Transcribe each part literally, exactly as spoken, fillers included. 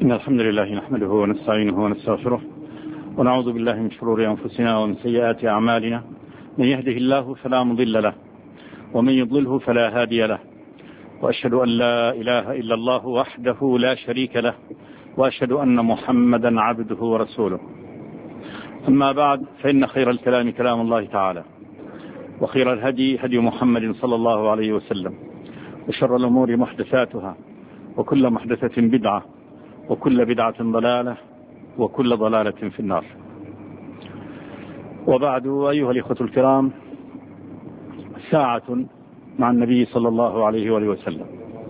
إن الحمد لله نحمده ونستعينه ونستغفره ونعوذ بالله من شرور أنفسنا ومن سيئات أعمالنا. من يهده الله فلا مضل له ومن يضلله فلا هادي له، وأشهد أن لا إله إلا الله وحده لا شريك له، وأشهد أن محمدا عبده ورسوله. أما بعد، فإن خير الكلام كلام الله تعالى، وخير الهدي هدي محمد صلى الله عليه وسلم، وشر الأمور محدثاتها، وكل محدثة بدعة، وكل بدعة ضلالة، وكل ضلالة في النار. وبعد، أيها الإخوة الكرام، ساعة مع النبي صلى الله عليه وآله وسلم،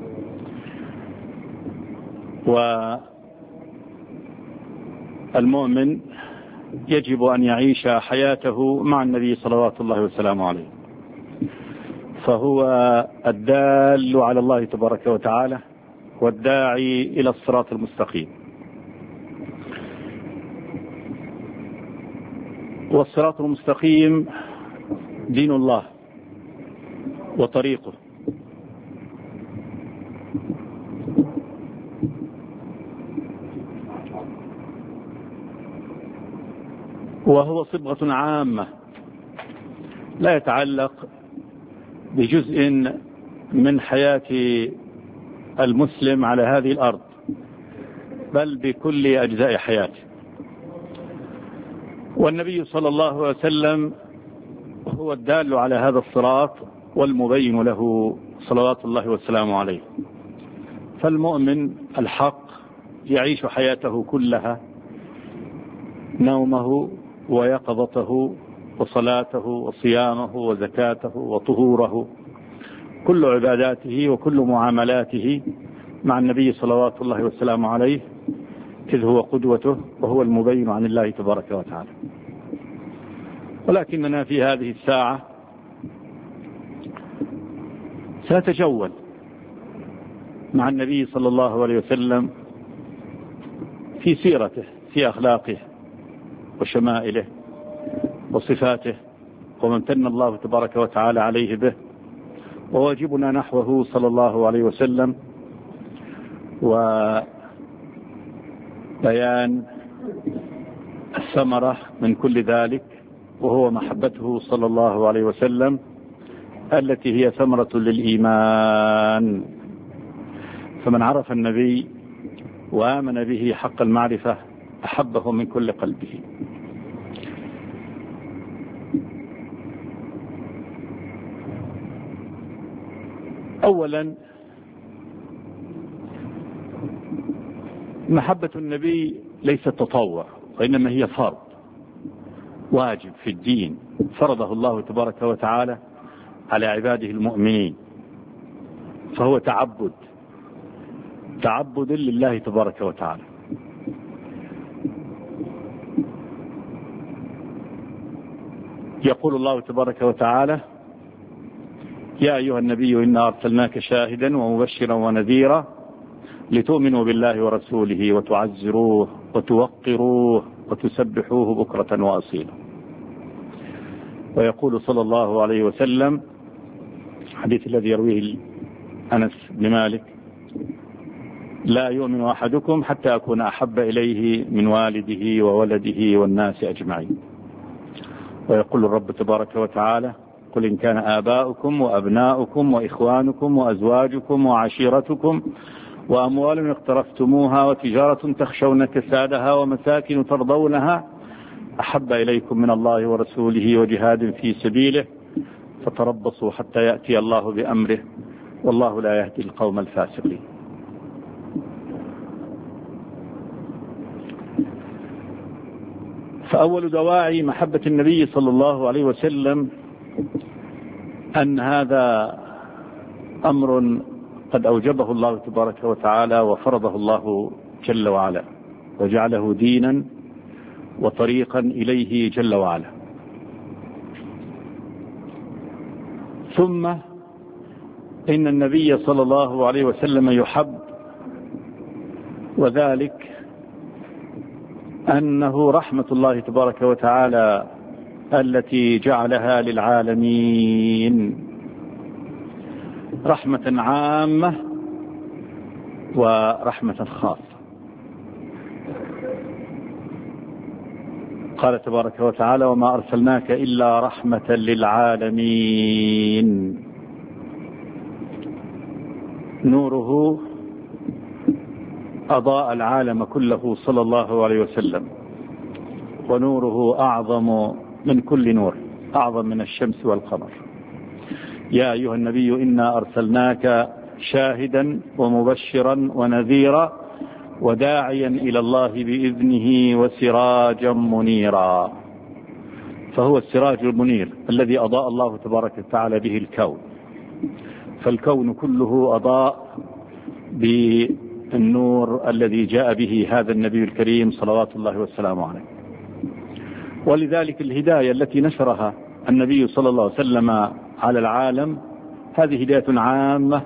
والمؤمن يجب أن يعيش حياته مع النبي صلوات الله وسلامه عليه، فهو الدال على الله تبارك وتعالى والداعي إلى الصراط المستقيم. والصراط المستقيم دين الله وطريقه، وهو صبغة عامة لا يتعلق بجزء من حياة المسلم على هذه الأرض، بل بكل أجزاء حياته. والنبي صلى الله عليه وسلم هو الدال على هذا الصراط والمبين له صلوات الله وسلامه عليه. فالمؤمن الحق يعيش حياته كلها، نومه ويقظته وصلاته وصيامه وزكاته وطهوره، كل عباداته وكل معاملاته مع النبي صلوات الله وسلامه عليه، إذ هو قدوته وهو المبين عن الله تبارك وتعالى. ولكننا في هذه الساعة سنتجول مع النبي صلى الله عليه وسلم في سيرته، في أخلاقه وشمائله وصفاته، ومن امتن الله تبارك وتعالى عليه به. وواجبنا نحوه صلى الله عليه وسلم وبيان الثمرة من كل ذلك، وهو محبته صلى الله عليه وسلم التي هي ثمرة للإيمان. فمن عرف النبي وآمن به حق المعرفة أحبه من كل قلبه. أولا، محبة النبي ليست تطوع، وإنما هي فرض واجب في الدين، فرضه الله تبارك وتعالى على عباده المؤمنين، فهو تعبد تعبد لله تبارك وتعالى. يقول الله تبارك وتعالى: يا أيها النبي إنا أرسلناك شاهدا ومبشرا ونذيرا لتؤمنوا بالله ورسوله وتعزروه وتوقروه وتسبحوه بكرة وأصيلا. ويقول صلى الله عليه وسلم، حديث الذي يرويه أنس بن مالك: لا يؤمن أحدكم حتى أكون أحب إليه من والده وولده والناس أجمعين. ويقول الرب تبارك وتعالى: قل إن كان آباؤكم وأبناؤكم وإخوانكم وأزواجكم وعشيرتكم وأموال اقترفتموها وتجارة تخشون كسادها ومساكن ترضونها أحب إليكم من الله ورسوله وجهاد في سبيله فتربصوا حتى يأتي الله بأمره والله لا يهدي القوم الفاسقين. فأول دواعي محبة النبي صلى الله عليه وسلم أن هذا أمر قد أوجبه الله تبارك وتعالى وفرضه الله جل وعلا، وجعله دينا وطريقا إليه جل وعلا. ثم إن النبي صلى الله عليه وسلم يحب، وذلك أنه رحمة الله تبارك وتعالى التي جعلها للعالمين، رحمة عامة ورحمة خاصة. قال تبارك وتعالى: وما أرسلناك إلا رحمة للعالمين. نوره أضاء العالم كله صلى الله عليه وسلم، ونوره أعظم من كل نور، أعظم من الشمس والقمر. يا أيها النبي إنا أرسلناك شاهدا ومبشرا ونذيرا وداعيا إلى الله بإذنه وسراجا منيرا. فهو السراج المنير الذي أضاء الله تبارك وتعالى به الكون، فالكون كله أضاء بالنور الذي جاء به هذا النبي الكريم صلوات الله والسلام عليه. ولذلك الهداية التي نشرها النبي صلى الله عليه وسلم على العالم هذه هداية عامة،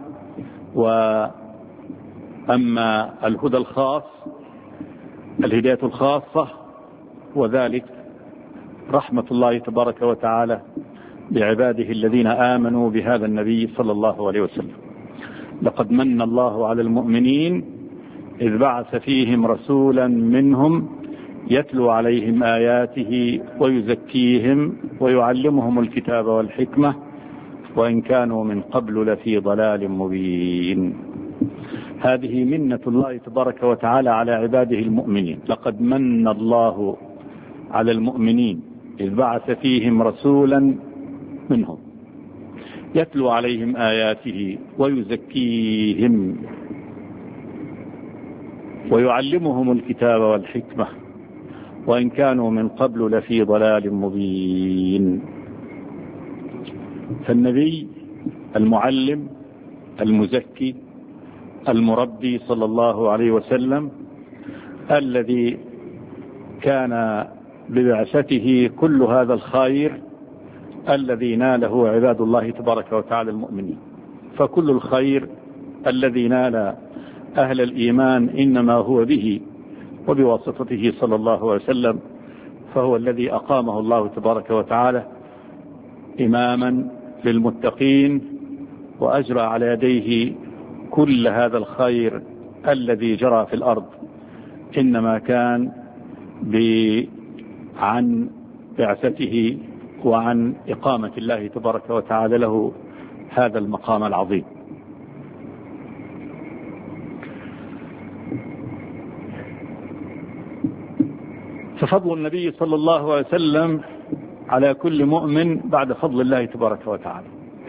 وأما الهدى الخاص الهداية الخاصة وذلك رحمة الله تبارك وتعالى بعباده الذين آمنوا بهذا النبي صلى الله عليه وسلم. لقد من الله على المؤمنين إذ بعث فيهم رسولا منهم يتلو عليهم آياته ويزكيهم ويعلمهم الكتاب والحكمة وإن كانوا من قبل لفي ضلال مبين. هذه منة الله تبارك وتعالى على عباده المؤمنين. لقد من الله على المؤمنين إذ بعث فيهم رسولا منهم يتلو عليهم آياته ويزكيهم ويعلمهم الكتاب والحكمة وإن كانوا من قبل لفي ضلال مبين. فالنبي المعلم المزكي المربي صلى الله عليه وسلم الذي كان ببعثته كل هذا الخير الذي ناله عباد الله تبارك وتعالى المؤمنين. فكل الخير الذي نال أهل الإيمان إنما هو به وبواسطته صلى الله عليه وسلم، فهو الذي أقامه الله تبارك وتعالى إماما للمتقين وأجرى على يديه كل هذا الخير الذي جرى في الأرض، إنما كان عن بعثته وعن إقامة الله تبارك وتعالى له هذا المقام العظيم. ففضل النبي صلى الله عليه وسلم على كل مؤمن بعد فضل الله تبارك وتعالى.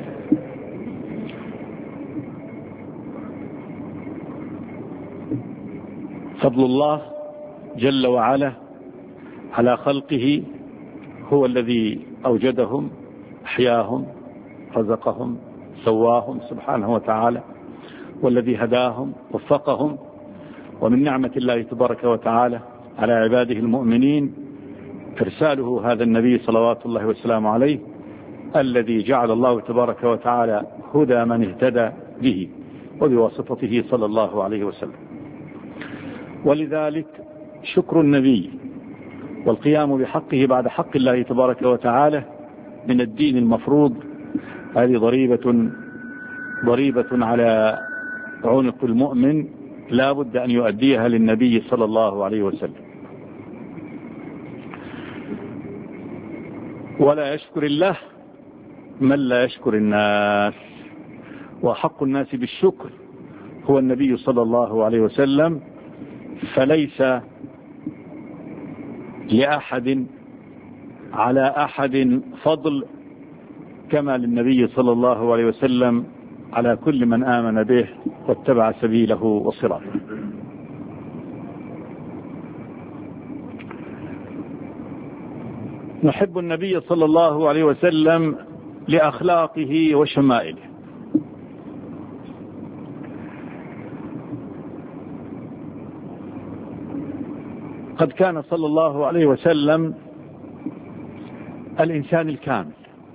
فضل الله جل وعلا على خلقه هو الذي أوجدهم أحياهم رزقهم سواهم سبحانه وتعالى، والذي هداهم وفقهم. ومن نعمة الله تبارك وتعالى على عباده المؤمنين إرساله هذا النبي صلوات الله والسلام عليه الذي جعل الله تبارك وتعالى هدى من اهتدى به وبواسطته صلى الله عليه وسلم. ولذلك شكر النبي والقيام بحقه بعد حق الله تبارك وتعالى من الدين المفروض هذه ضريبة ضريبة على عنق المؤمن لا بد أن يؤديها للنبي صلى الله عليه وسلم. ولا يشكر الله من لا يشكر الناس، وحق الناس بالشكر هو النبي صلى الله عليه وسلم. فليس لأحد على أحد فضل كما للنبي صلى الله عليه وسلم على كل من آمن به واتبع سبيله وصراطه. نحب النبي صلى الله عليه وسلم لأخلاقه وشمائله. قد كان صلى الله عليه وسلم الإنسان الكامل،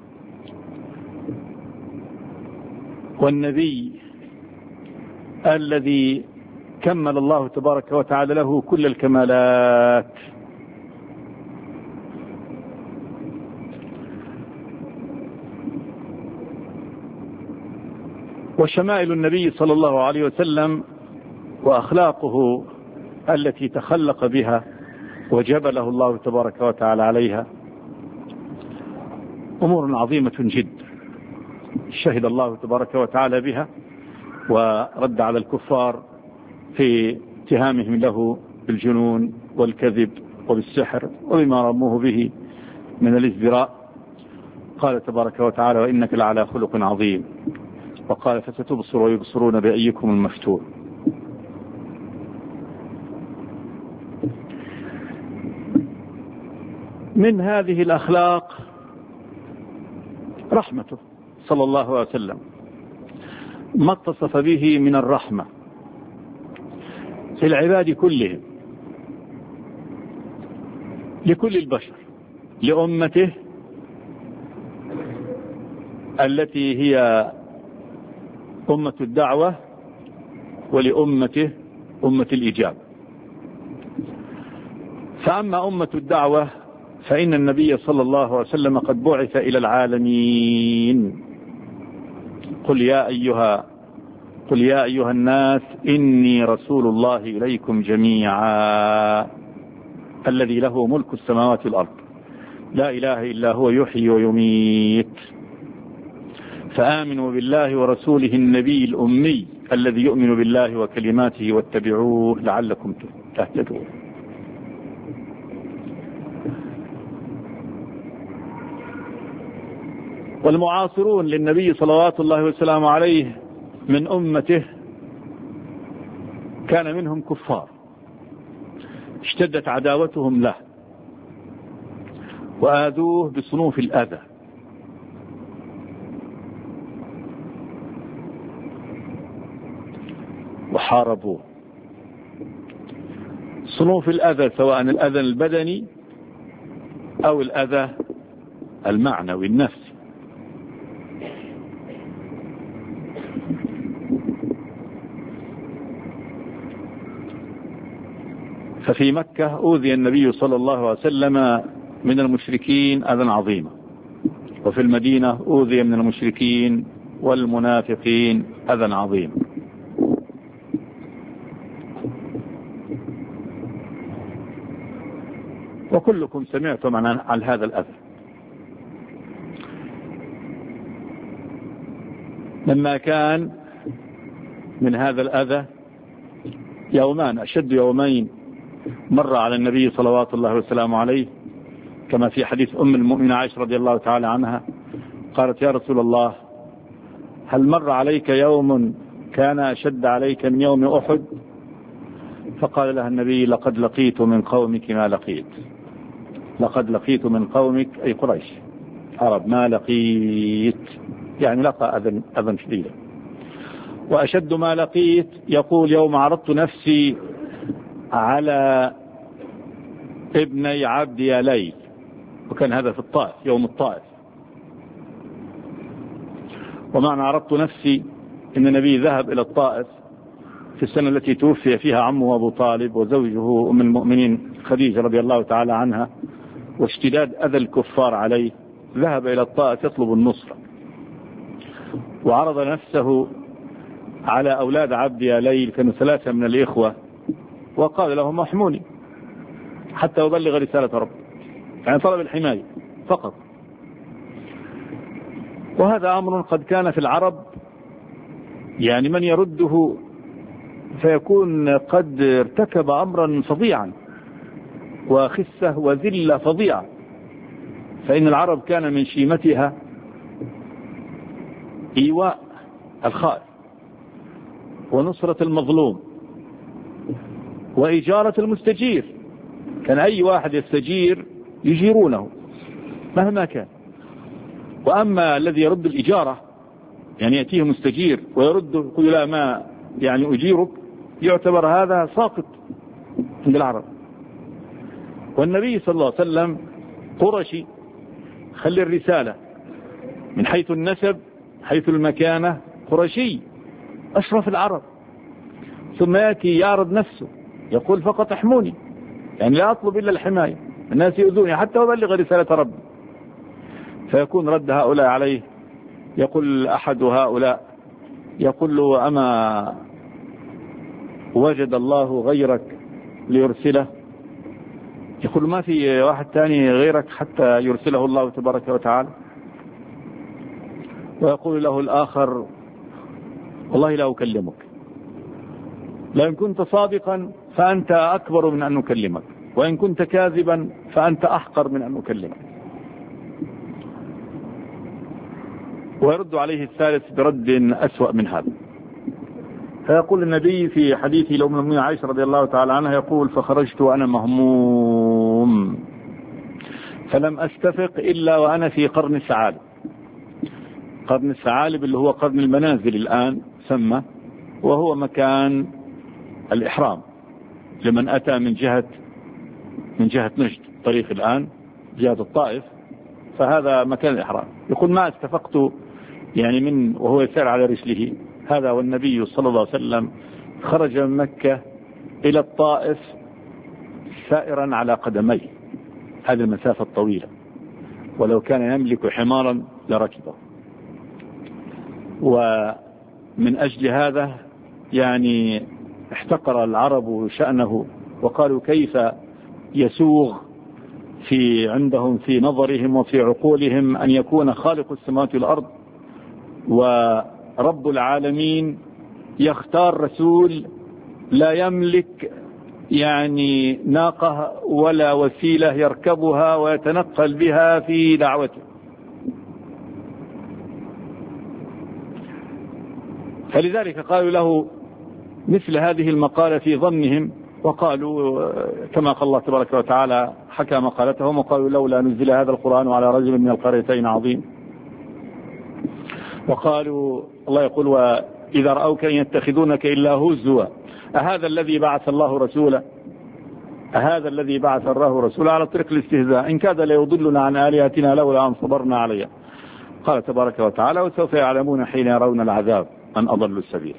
والنبي الذي كمل الله تبارك وتعالى له كل الكمالات. وشمائل النبي صلى الله عليه وسلم وأخلاقه التي تخلق بها وجبله الله تبارك وتعالى عليها أمور عظيمة جدا شهد الله تبارك وتعالى بها ورد على الكفار في اتهامهم له بالجنون والكذب وبالسحر وبما رموه به من الازدراء. قال تبارك وتعالى وإنك لعلى خلق عظيم، وقال فستبصر ويبصرون بأيكم المفتون. من هذه الأخلاق رحمته صلى الله عليه وسلم، ما اتصف به من الرحمة في العباد كلهم، لكل البشر، لأمته التي هي أمة الدعوة، ولأمته أمة الإجابة. فأما أمة الدعوة فإن النبي صلى الله عليه وسلم قد بعث إلى العالمين. قل يا أيها قل يا أيها الناس إني رسول الله إليكم جميعا الذي له ملك السماوات والأرض لا إله إلا هو يحيي ويميت، فآمنوا بالله ورسوله النبي الأمي الذي يؤمن بالله وكلماته واتبعوه لعلكم تهتدون. والمعاصرون للنبي صلوات الله وسلامه عليه من أمته كان منهم كفار اشتدت عداوتهم له وآذوه بصنوف الأذى، وحاربوه صنوف الأذى، سواء الأذى البدني أو الأذى المعنوي النفسي. ففي مكة أوذي النبي صلى الله عليه وسلم من المشركين أذى عظيما، وفي المدينة أوذي من المشركين والمنافقين أذى عظيما. وكلكم سمعتم عن هذا الأذى. لما كان من هذا الأذى يومان، أشد يومين مر على النبي صلوات الله وسلامه عليه، كما في حديث أم المؤمنة عائشة رضي الله تعالى عنها قالت يا رسول الله هل مر عليك يوم كان أشد عليك من يوم أحد؟ فقال لها النبي لقد لقيت من قومك ما لقيت، لقد لقيت من قومك أي قريش عرب ما لقيت، يعني لقى أذى أذى شديدا. وأشد ما لقيت يقول يوم عرضت نفسي على ابني عبد يا ليل، وكان هذا في الطائف يوم الطائف. ومعنى عرضت نفسي إن النبي ذهب إلى الطائف في السنة التي توفي فيها عمه أبو طالب وزوجه أم المؤمنين خديجة رضي الله تعالى عنها، واشتداد أذى الكفار عليه، ذهب إلى الطائف يطلب النصرة، وعرض نفسه على أولاد عبد يا ليل، كانوا ثلاثة من الإخوة، وقال لهم احموني حتى أبلغ رسالة رب، يعني طلب الحماية فقط. وهذا أمر قد كان في العرب، يعني من يرده فيكون قد ارتكب أمرا فظيعا وخسة وذلة فظيعة. فإن العرب كان من شيمتها إيواء الخائف ونصرة المظلوم وإجارة المستجير، كان أي واحد يستجير يجيرونه مهما كان. وأما الذي يرد الإجارة، يعني يأتيه مستجير ويرد يقول لا ما يعني أجيرك، يعتبر هذا ساقط عند العرب. والنبي صلى الله عليه وسلم قرشي، خلي الرسالة من حيث النسب حيث المكانة قرشي أشرف العرب، ثم يأتي يعرض نفسه يقول فقط احموني، يعني لا أطلب إلا الحماية، الناس يؤذوني حتى أبلغ رسالة ربي. فيكون رد هؤلاء عليه، يقول أحد هؤلاء يقول له أما وجد الله غيرك ليرسله؟ يقول ما في واحد ثاني غيرك حتى يرسله الله تبارك وتعالى؟ ويقول له الآخر والله لا أكلمك، لأن كنت صادقا فأنت أكبر من أن نكلمك، وإن كنت كاذبا فأنت أحقر من أن نكلمك. ويرد عليه الثالث برد أسوأ من هذا. فيقول النبي في حديث لأم المؤمنين عائشة رضي الله تعالى عنها، يقول فخرجت وأنا مهموم فلم أستفق إلا وأنا في قرن الثعالب. قرن الثعالب اللي هو قرن المنازل الآن سمى، وهو مكان الإحرام لمن أتى من جهة من جهة نجد، طريق الآن جهة الطائف، فهذا مكان الإحرام. يقول ما استفقت يعني من وهو يسير على رجله هذا، والنبي صلى الله عليه وسلم خرج من مكة إلى الطائف سائرا على قدميه هذه المسافة الطويلة، ولو كان يملك حمارا لركبه. ومن أجل هذا يعني احتقر العرب شأنه، وقالوا كيف يسوغ في عندهم في نظرهم وفي عقولهم أن يكون خالق السماوات والأرض ورب العالمين يختار رسول لا يملك يعني ناقة ولا وسيلة يركبها ويتنقل بها في دعوته. فلذلك قالوا له مثل هذه المقالة في ظنهم، وقالوا كما قال الله تبارك وتعالى حكى مقالتهم، وقالوا لولا نزل هذا القرآن على رجل من القريتين عظيم. وقالوا الله يقول وإذا رأوك إن يتخذونك إلا هزوا أهذا الذي بعث الله رسولا أهذا الذي بعث الله رسولا على طريق الاستهزاء إن كاد ليضلنا عن آلهتنا لولا أن صبرنا عليها. قال تبارك وتعالى وسوف يعلمون حين يرون العذاب من أضل السبيل.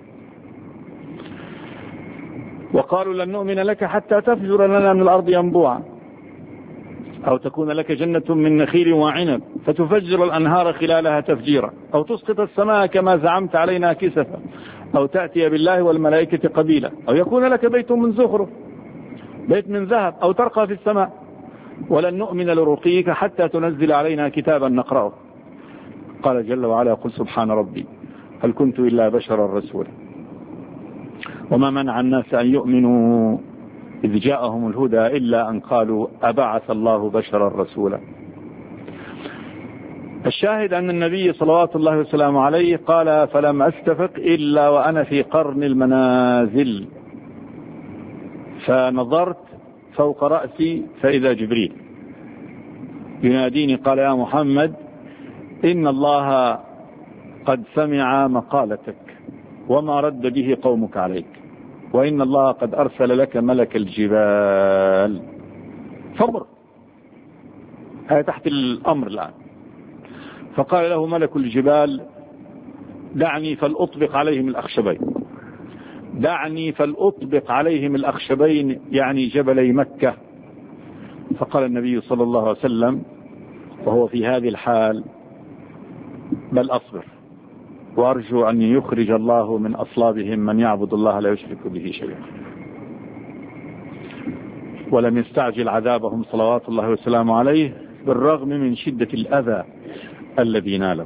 وقالوا لن نؤمن لك حتى تفجر لنا من الأرض ينبوعا أو تكون لك جنة من نخيل وعنب فتفجر الأنهار خلالها تفجيرا أو تسقط السماء كما زعمت علينا كسفا أو تأتي بالله والملائكة قبيلا أو يكون لك بيت من زخرف بيت من ذهب أو ترقى في السماء ولن نؤمن لرقيك حتى تنزل علينا كتابا نقرأه. قال جل وعلا قل سبحان ربي هل كنت إلا بشرا رسولا وما منع الناس أن يؤمنوا إذ جاءهم الهدى إلا أن قالوا أبعث الله بشرا رسولا. الشاهد أن النبي صلوات الله وسلامه عليه قال فلم أستفق إلا وأنا في قرن المنازل فنظرت فوق رأسي فإذا جبريل يناديني قال يا محمد إن الله قد سمع مقالتك وما رد به قومك عليك وإن الله قد أرسل لك ملك الجبال فمر. هذا تحت الأمر الآن. فقال له ملك الجبال دعني فلأطبق عليهم الأخشبين دعني فلأطبق عليهم الأخشبين يعني جبلي مكة. فقال النبي صلى الله عليه وسلم وهو في هذه الحال بل أصبر وأرجو أن يخرج الله من أصلابهم من يعبد الله لا يشرك به شيئا. ولم يستعجل عذابهم صلوات الله وسلامه عليه بالرغم من شدة الأذى الذي ناله.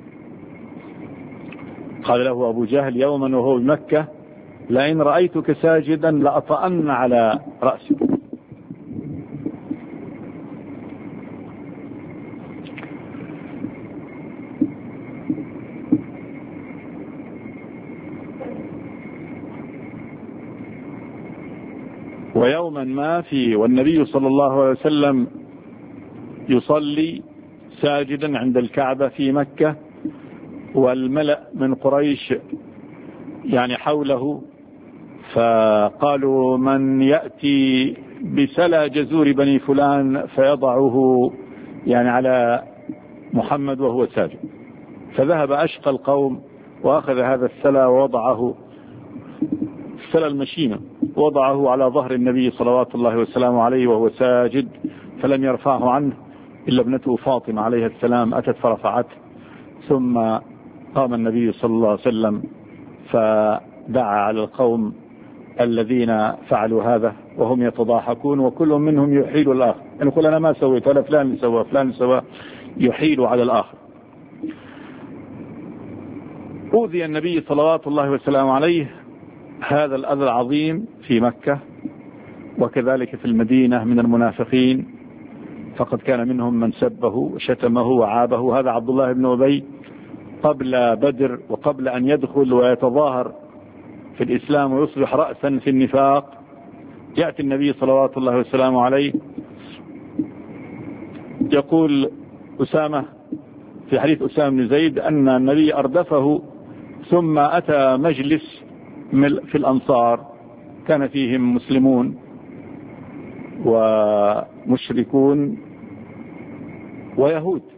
قال له أبو جهل يوما وهو بمكة لئن رأيتك ساجدا لأطأن على رأسك. ويوما ما في والنبي صلى الله عليه وسلم يصلي ساجدا عند الكعبة في مكة والملأ من قريش يعني حوله فقالوا من يأتي بسلا جزور بني فلان فيضعه يعني على محمد وهو ساجد. فذهب أشقى القوم وأخذ هذا السلا ووضعه السلا المشيمة وضعه على ظهر النبي صلوات الله وسلامه عليه وهو ساجد فلم يرفعه عنه إلا ابنته فاطمة عليه السلام أتت فرفعته. ثم قام النبي صلى الله عليه وسلم فدعا على القوم الذين فعلوا هذا وهم يتضاحكون وكل منهم يحيل الآخر، يعني يقول أنا ما سويت ولا فلان اللي سوى فلان اللي سوى، يحيل على الآخر. أوذي النبي صلوات الله وسلامه عليه هذا الأذى العظيم في مكة وكذلك في المدينة من المنافقين، فقد كان منهم من سبه وشتمه وعابه. هذا عبد الله بن أبي قبل بدر وقبل أن يدخل ويتظاهر في الإسلام ويصبح رأسا في النفاق، يأتي النبي صلوات الله وسلامه عليه يقول أسامة في حديث أسامة بن زيد أن النبي أردفه ثم أتى مجلس في الأنصار كان فيهم مسلمون ومشركون ويهود،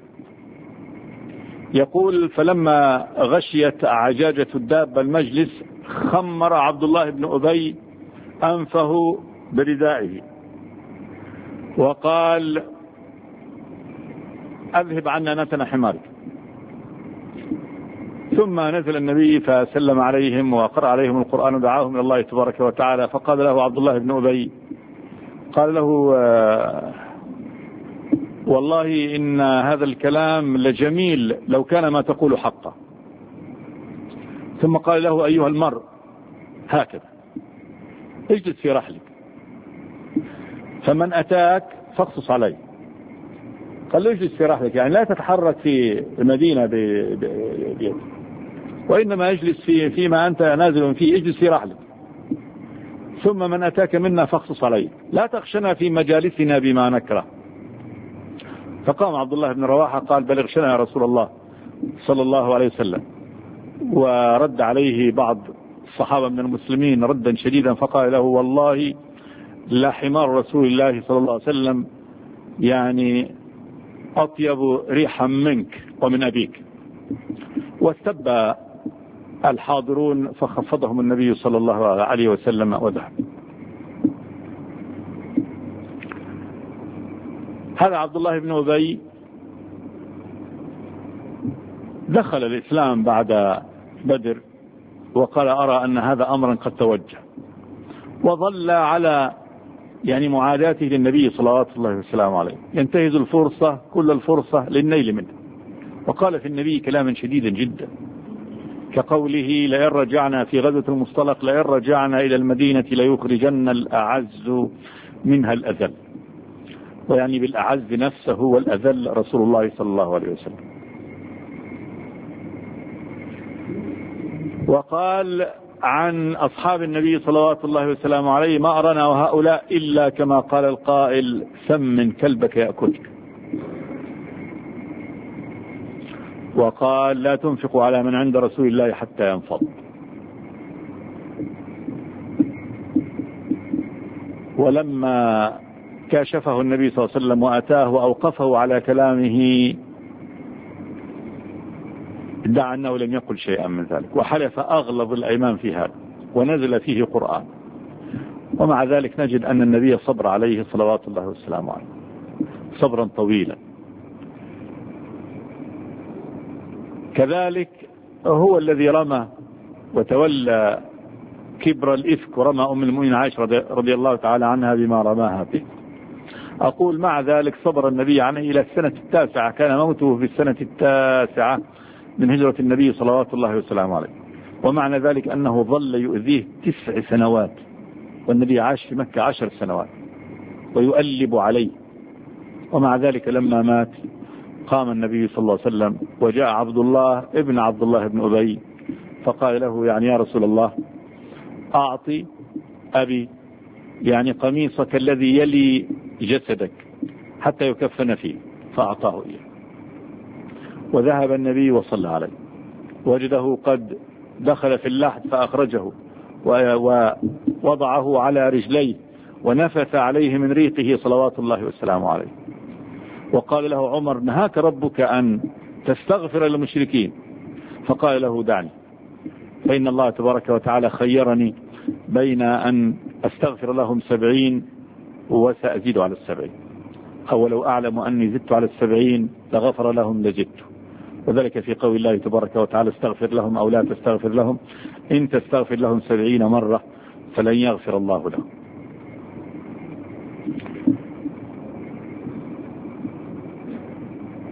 يقول فلما غشيت عجاجة الدابة المجلس خمر عبد الله بن أبي أنفه بردائه وقال أذهب عنا نتن حمارك. ثم نزل النبي فسلم عليهم وقرأ عليهم القرآن ودعاهم إلى الله تبارك وتعالى، فقال له عبد الله بن أبي قال له والله إن هذا الكلام لجميل لو كان ما تقول حقا. ثم قال له أيها المرء هكذا اجلس في رحلك فمن أتاك فاقصص عليه. قال له اجلس في رحلك يعني لا تتحرك في المدينة بيدك وإنما اجلس في فيما أنت نازل فيه، اجلس في رحلك. ثم من أتاك منا فاقصص عليه لا تخشنا في مجالسنا بما نكره. فقام عبد الله بن رواحة قال بلغ شنا يا رسول الله صلى الله عليه وسلم، ورد عليه بعض الصحابة من المسلمين ردا شديدا فقال له والله لا حمار رسول الله صلى الله عليه وسلم يعني أطيب ريحا منك ومن أبيك. واستبى الحاضرون فخفضهم النبي صلى الله عليه وسلم وذهب. هذا عبد الله بن أبي دخل الإسلام بعد بدر وقال أرى أن هذا أمرا قد توجه، وظل على يعني معاداته للنبي صلوات الله وسلامه عليه، ينتهز الفرصة كل الفرصة للنيل منه. وقال في النبي كلاما شديدا جدا كقوله لئن رجعنا في غزوة المصطلق لئن رجعنا إلى المدينة ليخرجن الأعز منها الأذل، ويعني بالأعز نفسه والأذل رسول الله صلى الله عليه وسلم. وقال عن أصحاب النبي صلوات الله وسلامه عليه ما أرانا وهؤلاء إلا كما قال القائل سم كلبك يأكلك. وقال لا تنفقوا على من عند رسول الله حتى ينفض. ولما كاشفه النبي صلى الله عليه وسلم وأتاه وأوقفه على كلامه ادعى أنه لم يقل شيئا من ذلك وحلف أغلظ الأيمان في هذا ونزل فيه قرآن. ومع ذلك نجد أن النبي صبر عليه صلوات الله والسلام عليه صبرا طويلا. كذلك هو الذي رمى وتولى كبر الإفك ورمى أم المؤمنين عائشة رضي الله تعالى عنها بما رماها به. أقول مع ذلك صبر النبي عنه إلى السنة التاسعة، كان موته في السنة التاسعة من هجرة النبي صلوات الله وسلامه عليه. ومعنى ذلك أنه ظل يؤذيه تسع سنوات والنبي عاش في مكة عشر سنوات ويؤلب عليه. ومع ذلك لما مات قام النبي صلى الله عليه وسلم وجاء عبد الله ابن عبد الله بن أبي فقال له يعني يا رسول الله أعطي أبي يعني قميصك الذي يلي جسدك حتى يكفن فيه، فأعطاه إياه. وذهب النبي وصلى عليه وجده قد دخل في اللحد فأخرجه ووضعه على رجليه ونفث عليه من ريقه صلوات الله والسلام عليه. وقال له عمر نهاك ربك أن تستغفر للمشركين، فقال له دعني فإن الله تبارك وتعالى خيرني بين أن أستغفر لهم سبعين وسأزيد على السبعين، أو لو أعلم أني زدت على السبعين لغفر لهم لزدت. وذلك في قول الله تبارك وتعالى استغفر لهم أو لا تستغفر لهم إن تستغفر لهم سبعين مرة فلن يغفر الله لهم.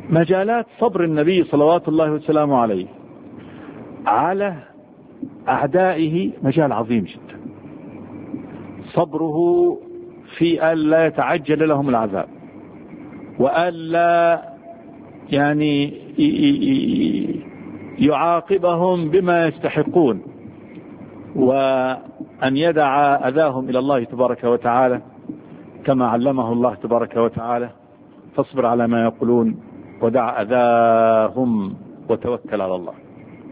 مجالات صبر النبي صلوات الله وسلامه عليه على أعدائه مجال عظيم جدا. صبره في ألا يتعجل لهم العذاب، وألا يعني يعاقبهم بما يستحقون، وأن يدع أذاهم إلى الله تبارك وتعالى كما علمه الله تبارك وتعالى: فاصبر على ما يقولون ودع أذاهم وتوكل على الله.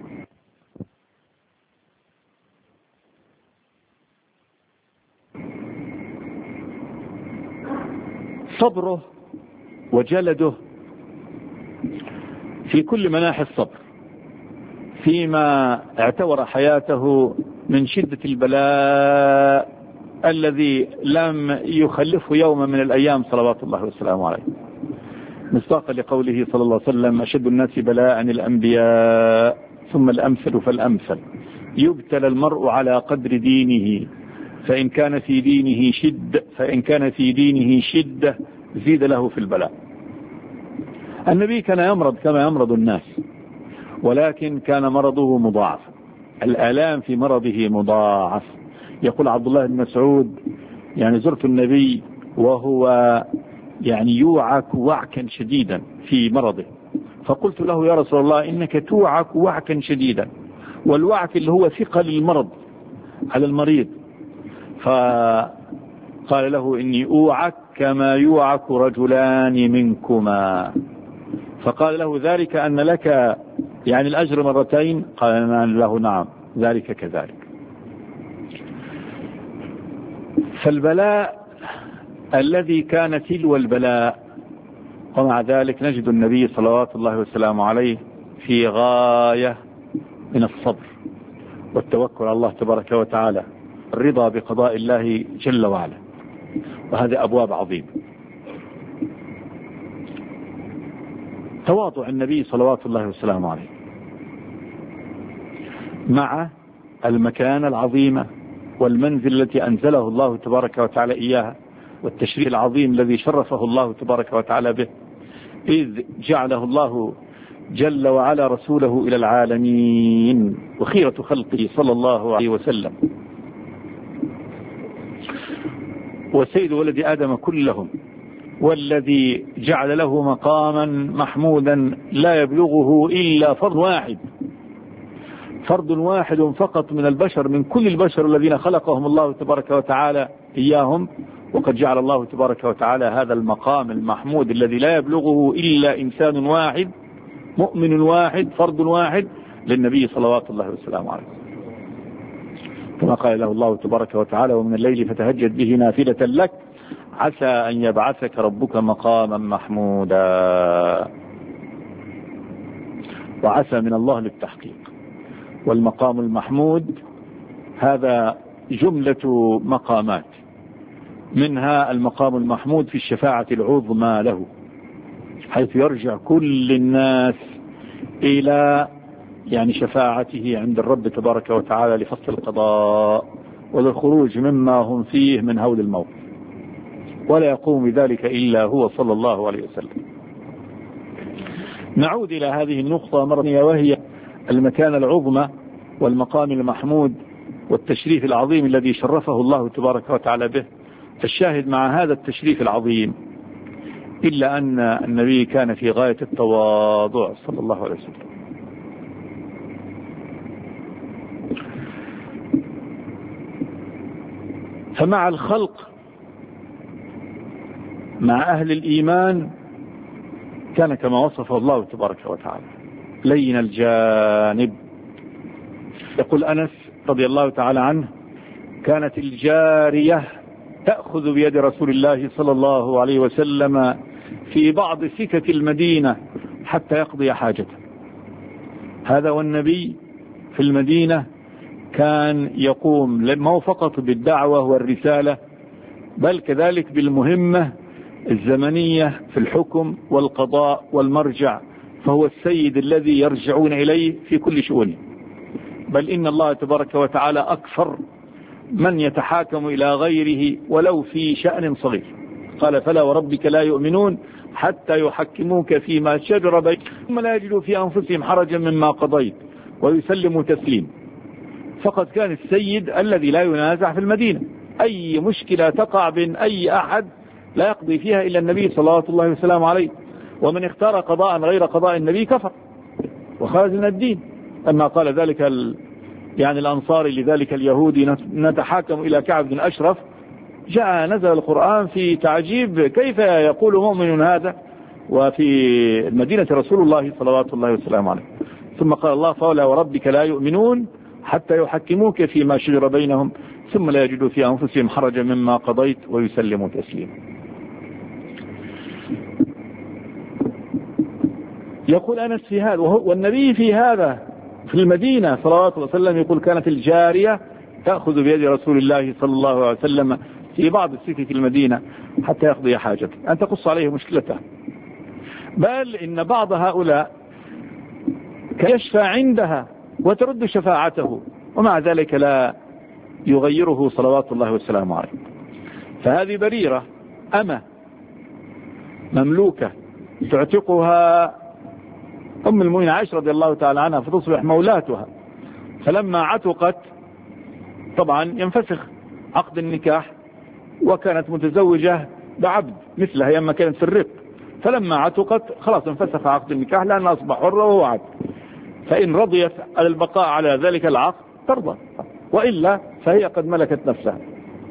صبره وجلده في كل مناحي الصبر، فيما اعتبر حياته من شدة البلاء الذي لم يخلفه يوما من الأيام صلوات الله وسلامه عليه، مصداقا لقوله صلى الله عليه وسلم: أشد الناس بلاء الأنبياء ثم الأمثل فالأمثل، يبتلى المرء على قدر دينه، فإن كان في دينه شدة فإن كان في دينه شدة زيد له في البلاء. النبي كان يمرض كما يمرض الناس، ولكن كان مرضه مضاعف، الآلام في مرضه مضاعف. يقول عبد الله بن مسعود: يعني زرت النبي وهو يعني يوعك وعكا شديدا في مرضه، فقلت له: يا رسول الله، إنك توعك وعكا شديدا، والوعك اللي هو ثقل المرض على المريض. فقال له: إني أوعك كما يوعك رجلان منكما. فقال له: ذلك أن لك يعني الأجر مرتين؟ قال له: نعم، ذلك كذلك. فالبلاء الذي كان تلو البلاء، ومع ذلك نجد النبي صلوات الله وسلامه عليه في غاية من الصبر والتوكل على الله تبارك وتعالى، الرضا بقضاء الله جل وعلا، وهذه أبواب عظيمة. تواضع النبي صلوات الله وسلامه عليه مع المكانة العظيمة والمنزل التي أنزله الله تبارك وتعالى إياها، والتشريع العظيم الذي شرفه الله تبارك وتعالى به، إذ جعله الله جل وعلا رسوله إلى العالمين وخيرة خلقه صلى الله عليه وسلم، وسيد ولد آدم كلهم، والذي جعل له مقاما محمودا لا يبلغه إلا فرد واحد، فرد واحد فقط من البشر، من كل البشر الذين خلقهم الله تبارك وتعالى إياهم. وقد جعل الله تبارك وتعالى هذا المقام المحمود الذي لا يبلغه إلا إنسان واحد، مؤمن واحد، فرد واحد، للنبي صلوات الله وسلامه عليه، كما قال له الله تبارك وتعالى: ومن الليل فتهجد به نافلة لك عسى أن يبعثك ربك مقاما محمودا. وعسى من الله للتحقيق، والمقام المحمود هذا جملة مقامات، منها المقام المحمود في الشفاعة العظمى له، حيث يرجع كل الناس إلى يعني شفاعته عند الرب تبارك وتعالى لفصل القضاء وللخروج مما هم فيه من هول الموت، ولا يقوم بذلك إلا هو صلى الله عليه وسلم. نعود إلى هذه النقطة مرة ثانية، وهي المكانة العظمى والمقام المحمود والتشريف العظيم الذي شرفه الله تبارك وتعالى به. الشاهد مع هذا التشريف العظيم إلا أن النبي كان في غاية التواضع صلى الله عليه وسلم. فمع الخلق، مع أهل الإيمان، كان كما وصفه الله تبارك وتعالى لين الجانب. يقول أنس رضي الله تعالى عنه: كانت الجارية تأخذ بيد رسول الله صلى الله عليه وسلم في بعض سكك المدينة حتى يقضي حاجته. هذا والنبي في المدينة كان يقوم ما فقط بالدعوة والرسالة، بل كذلك بالمهمة الزمنية في الحكم والقضاء والمرجع، فهو السيد الذي يرجعون إليه في كل شؤونه. بل إن الله تبارك وتعالى أكثر من يتحاكم إلى غيره ولو في شأن صغير، قال فلا وربك لا يؤمنون حتى يحكموك فيما شجر بينهم ثم لا يجدوا في أنفسهم حرجا مما قضيت ويسلموا تسليم. فقد كان السيد الذي لا ينازع في المدينة، أي مشكلة تقع بين أي أحد لا يقضي فيها إلا النبي صلى الله عليه وسلم عليه، ومن اختار قضاء غير قضاء النبي كفر وخرج من الدين. أما قال ذلك ال... يعني الأنصاري لذلك اليهودي نتحاكم إلى كعب بن أشرف، جاء نزل القرآن في تعجيب كيف يقول مؤمن هذا وفي مدينة رسول الله صلوات الله وسلامه عليه. ثم قال الله فلا وربك لا يؤمنون حتى يحكموك فيما شجر بينهم ثم لا يجدوا في أنفسهم حرجا مما قضيت ويسلموا تسليما. يقول أنس في هذا، والنبي في هذا في المدينة صلوات الله وسلم يقول كانت الجارية تأخذ بيد رسول الله صلى الله عليه وسلم في بعض السكك المدينة حتى يقضي حاجته أن تقص عليه مشكلته، بل إن بعض هؤلاء يشفى عندها وترد شفاعته ومع ذلك لا يغيره صلوات الله وسلامه عليه. فهذه بريرة أمة مملوكة تعتقها أم المؤمنين عائشة رضي الله تعالى عنها فتصبح مولاتها. فلما عتقت طبعا ينفسخ عقد النكاح، وكانت متزوجة بعبد مثلها يما كانت في الرق، فلما عتقت خلاص انفسخ عقد النكاح لأنها أصبح حرة وهو عبد، فإن رضيت البقاء على ذلك العقد ترضى، وإلا فهي قد ملكت نفسها.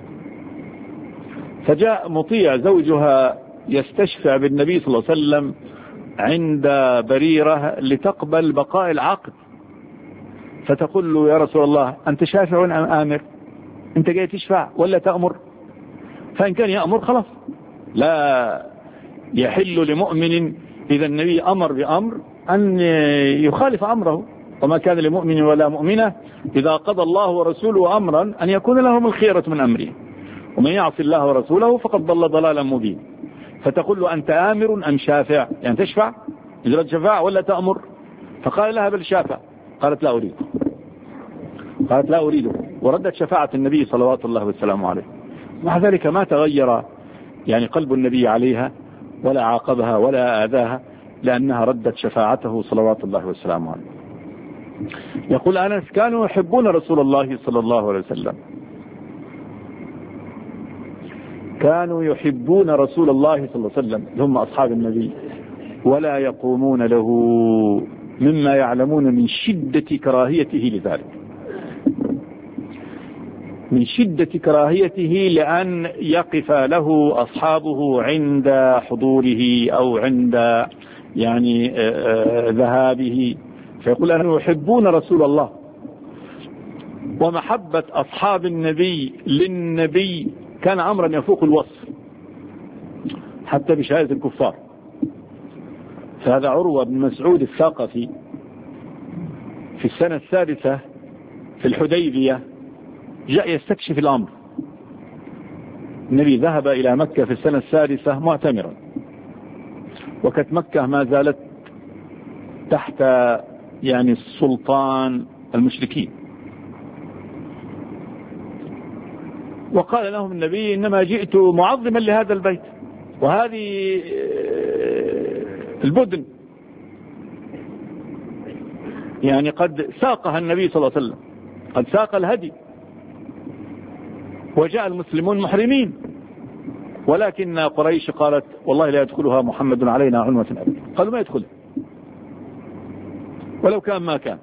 فجاء مطيع زوجها يستشفع بالنبي صلى الله عليه وسلم عند بريرة لتقبل بقاء العقد، فتقول له يا رسول الله أنت شافع أم آمر؟ أنت جاي تشفع ولا تأمر؟ فإن كان يأمر خلاص لا يحل لمؤمن إذا النبي أمر بأمر أن يخالف أمره، وما كان لمؤمن ولا مؤمنة إذا قضى الله ورسوله أمرا أن يكون لهم الخيرة من أمره، ومن يعصي الله ورسوله فقد ضل ضلالا مبين. فتقول له أنت آمر أم شافع؟ يعني تشفع إذا شفاع ولا تأمر؟ فقال لها بل شافع. قالت لا أريد، قالت لا أريد، وردت شفاعة النبي صلوات الله وسلامه عليه. مع ذلك ما تغير يعني قلب النبي عليها ولا عاقبها ولا آذاها، لأنها ردت شفاعته صلوات الله وسلامه عليه. يقول أنس كانوا يحبون رسول الله صلى الله عليه وسلم، كانوا يحبون رسول الله صلى الله عليه وسلم هم أصحاب النبي، ولا يقومون له مما يعلمون من شدة كراهيته لذلك، من شدة كراهيته لأن يقف له أصحابه عند حضوره أو عند يعني ذهابه. فيقول أنهم يحبون رسول الله، ومحبة أصحاب النبي للنبي كان أمرا يفوق الوصف حتى بشهادة الكفار. فهذا عروة بن مسعود الثقفي في السنة السادسة في الحديبية جاء يستكشف الأمر. النبي ذهب إلى مكة في السنة السادسة معتمرا، وكانت مكة ما زالت تحت يعني السلطان المشركين. وقال لهم النبي إنما جئت معظما لهذا البيت، وهذه البدن يعني قد ساقها النبي صلى الله عليه وسلم، قد ساق الهدي، وجاء المسلمون محرمين، ولكن قريش قالت والله لا يدخلها محمد علينا عنوة أبدا. قالوا ما يدخل ولو كان ما كان،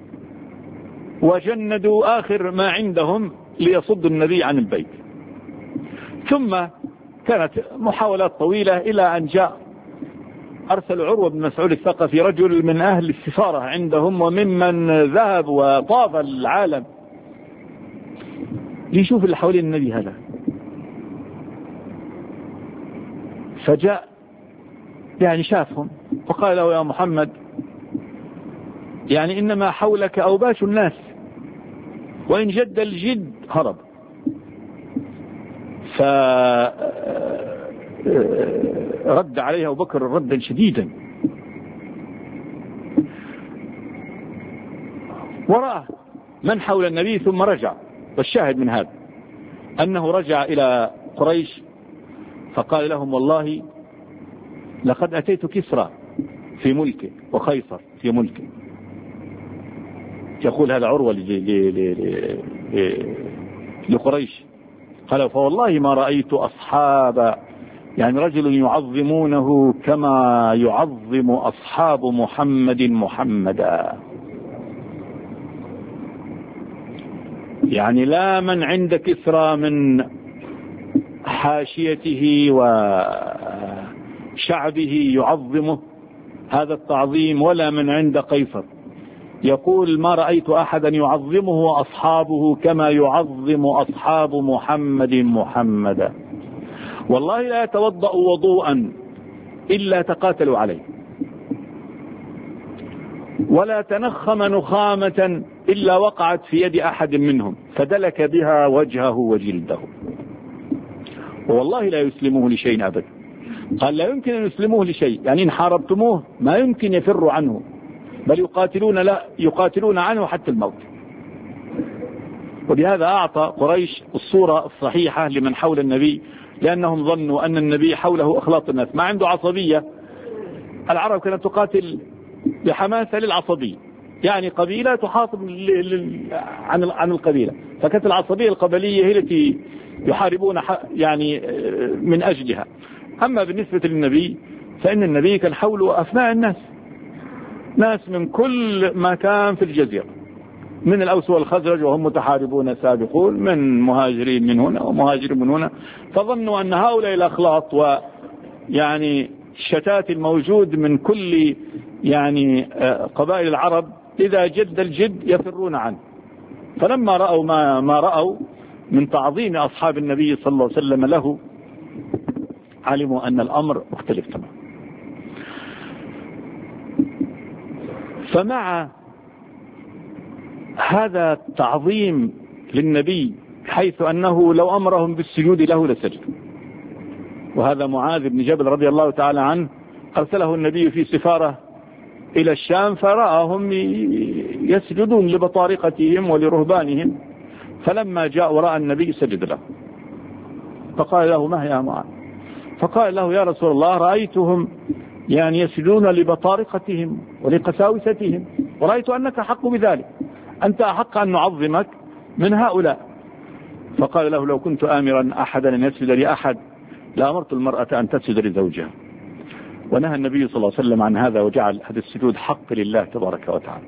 وجندوا آخر ما عندهم ليصدوا النبي عن البيت. ثم كانت محاولات طويلة إلى أن جاء أرسل عروة بن مسعود الثقفي رجل من أهل السفارة عندهم وممن ذهب وطاف العالم ليشوف اللي حوالين النبي هذا. فجاء يعني شافهم وقال له يا محمد يعني إنما حولك أوباش الناس، وإن جد الجد هرب. فرد عليه أبو بكر ردا شديدا، ورأى من حول النبي ثم رجع. والشاهد من هذا أنه رجع إلى قريش فقال لهم والله لقد أتيت كسرى في ملكه وقيصر في ملكه. يقول هذا عروة لقريش، قال فوالله ما رأيت أصحاب يعني رجل يعظمونه كما يعظم أصحاب محمد محمدا. يعني لا من عند كسرى من حاشيته وشعبه يعظمه هذا التعظيم، ولا من عند قيصر. يقول ما رأيت أحدا يعظمه أصحابه كما يعظم أصحاب محمد محمدا. والله لا يتوضأ وضوءا إلا تقاتلوا عليه، ولا تنخم نخامة إلا وقعت في يد أحد منهم فدلك بها وجهه وجلده، والله لا يسلموه لشيء أبدا. قال لا يمكن أن يسلموه لشيء، يعني إن حاربتموه ما يمكن يفر عنه، بل يقاتلون لا يقاتلون عنه حتى الموت. وبهذا أعطى قريش الصورة الصحيحة لمن حول النبي، لأنهم ظنوا أن النبي حوله أخلاط الناس، ما عنده عصبية. العرب كانت تقاتل بحماسة للعصبية، يعني قبيلة تحاطب عن عن القبيلة، فكانت العصبية القبلية هي التي يحاربون يعني من أجلها. أما بالنسبة للنبي فإن النبي كان حوله أفناء الناس، ناس من كل مكان في الجزيرة، من الأوس والخزرج وهم متحاربون سابقون، من مهاجرين من هنا ومهاجرين من هنا، فظنوا أن هؤلاء الأخلاط ويعني الشتات الموجود من كل يعني قبائل العرب إذا جد الجد يفرون عنه. فلما رأوا ما, ما رأوا من تعظيم أصحاب النبي صلى الله عليه وسلم له علموا أن الأمر مختلف تماما. فمع هذا التعظيم للنبي حيث أنه لو أمرهم بالسجود له لسجد، وهذا معاذ بن جبل رضي الله تعالى عنه أرسله النبي في سفارة إلى الشام فرآهم يسجدون لبطارقتهم ولرهبانهم، فلما جاء ورأى النبي سجد له، فقال له ما يا معاذ؟ فقال له يا رسول الله رأيتهم يعني يسجدون لبطارقتهم ولقساوستهم، ورأيت أنك أحق بذلك، أنت أحق أن نعظمك من هؤلاء. فقال له لو كنت آمرا أحدا أن يسجد لأحد لأمرت المرأة أن تسجد لزوجها. ونهى النبي صلى الله عليه وسلم عن هذا، وجعل هذا السجود حق لله تبارك وتعالى.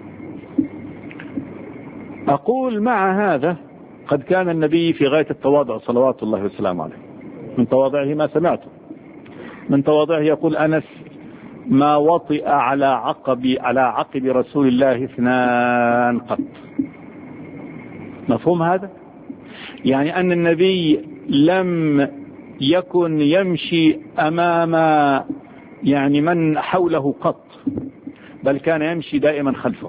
أقول مع هذا قد كان النبي في غاية التواضع صلوات الله وسلامه عليه. من تواضعه ما سمعته، من تواضعه يقول أنس ما وطئ على عقب على عقب رسول الله اثنان قط. مفهوم هذا؟ يعني أن النبي لم يكن يمشي أمام يعني من حوله قط، بل كان يمشي دائما خلفه،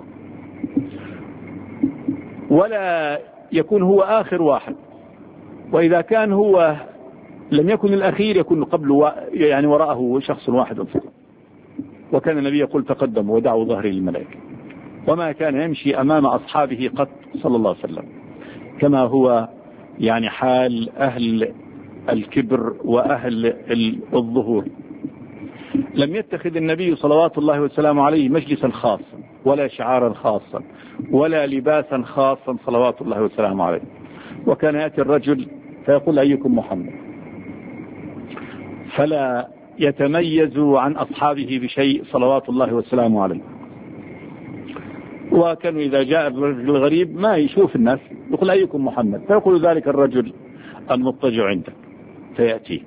ولا يكون هو آخر واحد، وإذا كان هو لم يكن الأخير يكون قبل يعني وراءه شخص واحد فقط. وكان النبي يقول تقدموا ودعوا ظهري للملائكة، وما كان يمشي أمام أصحابه قط صلى الله عليه وسلم، كما هو يعني حال أهل الكبر وأهل الظهور. لم يتخذ النبي صلوات الله وسلامه عليه مجلسا خاصا ولا شعارا خاصا ولا لباسا خاصا صلوات الله وسلامه عليه. وكان يأتي الرجل فيقول أيكم محمد، فلا يتميز عن أصحابه بشيء صلوات الله وسلامه عليه. وكانوا إذا جاء الرجل الغريب ما يشوف الناس يقول أيكم محمد، فيقول ذلك الرجل المضطجع عندك فيأتيه.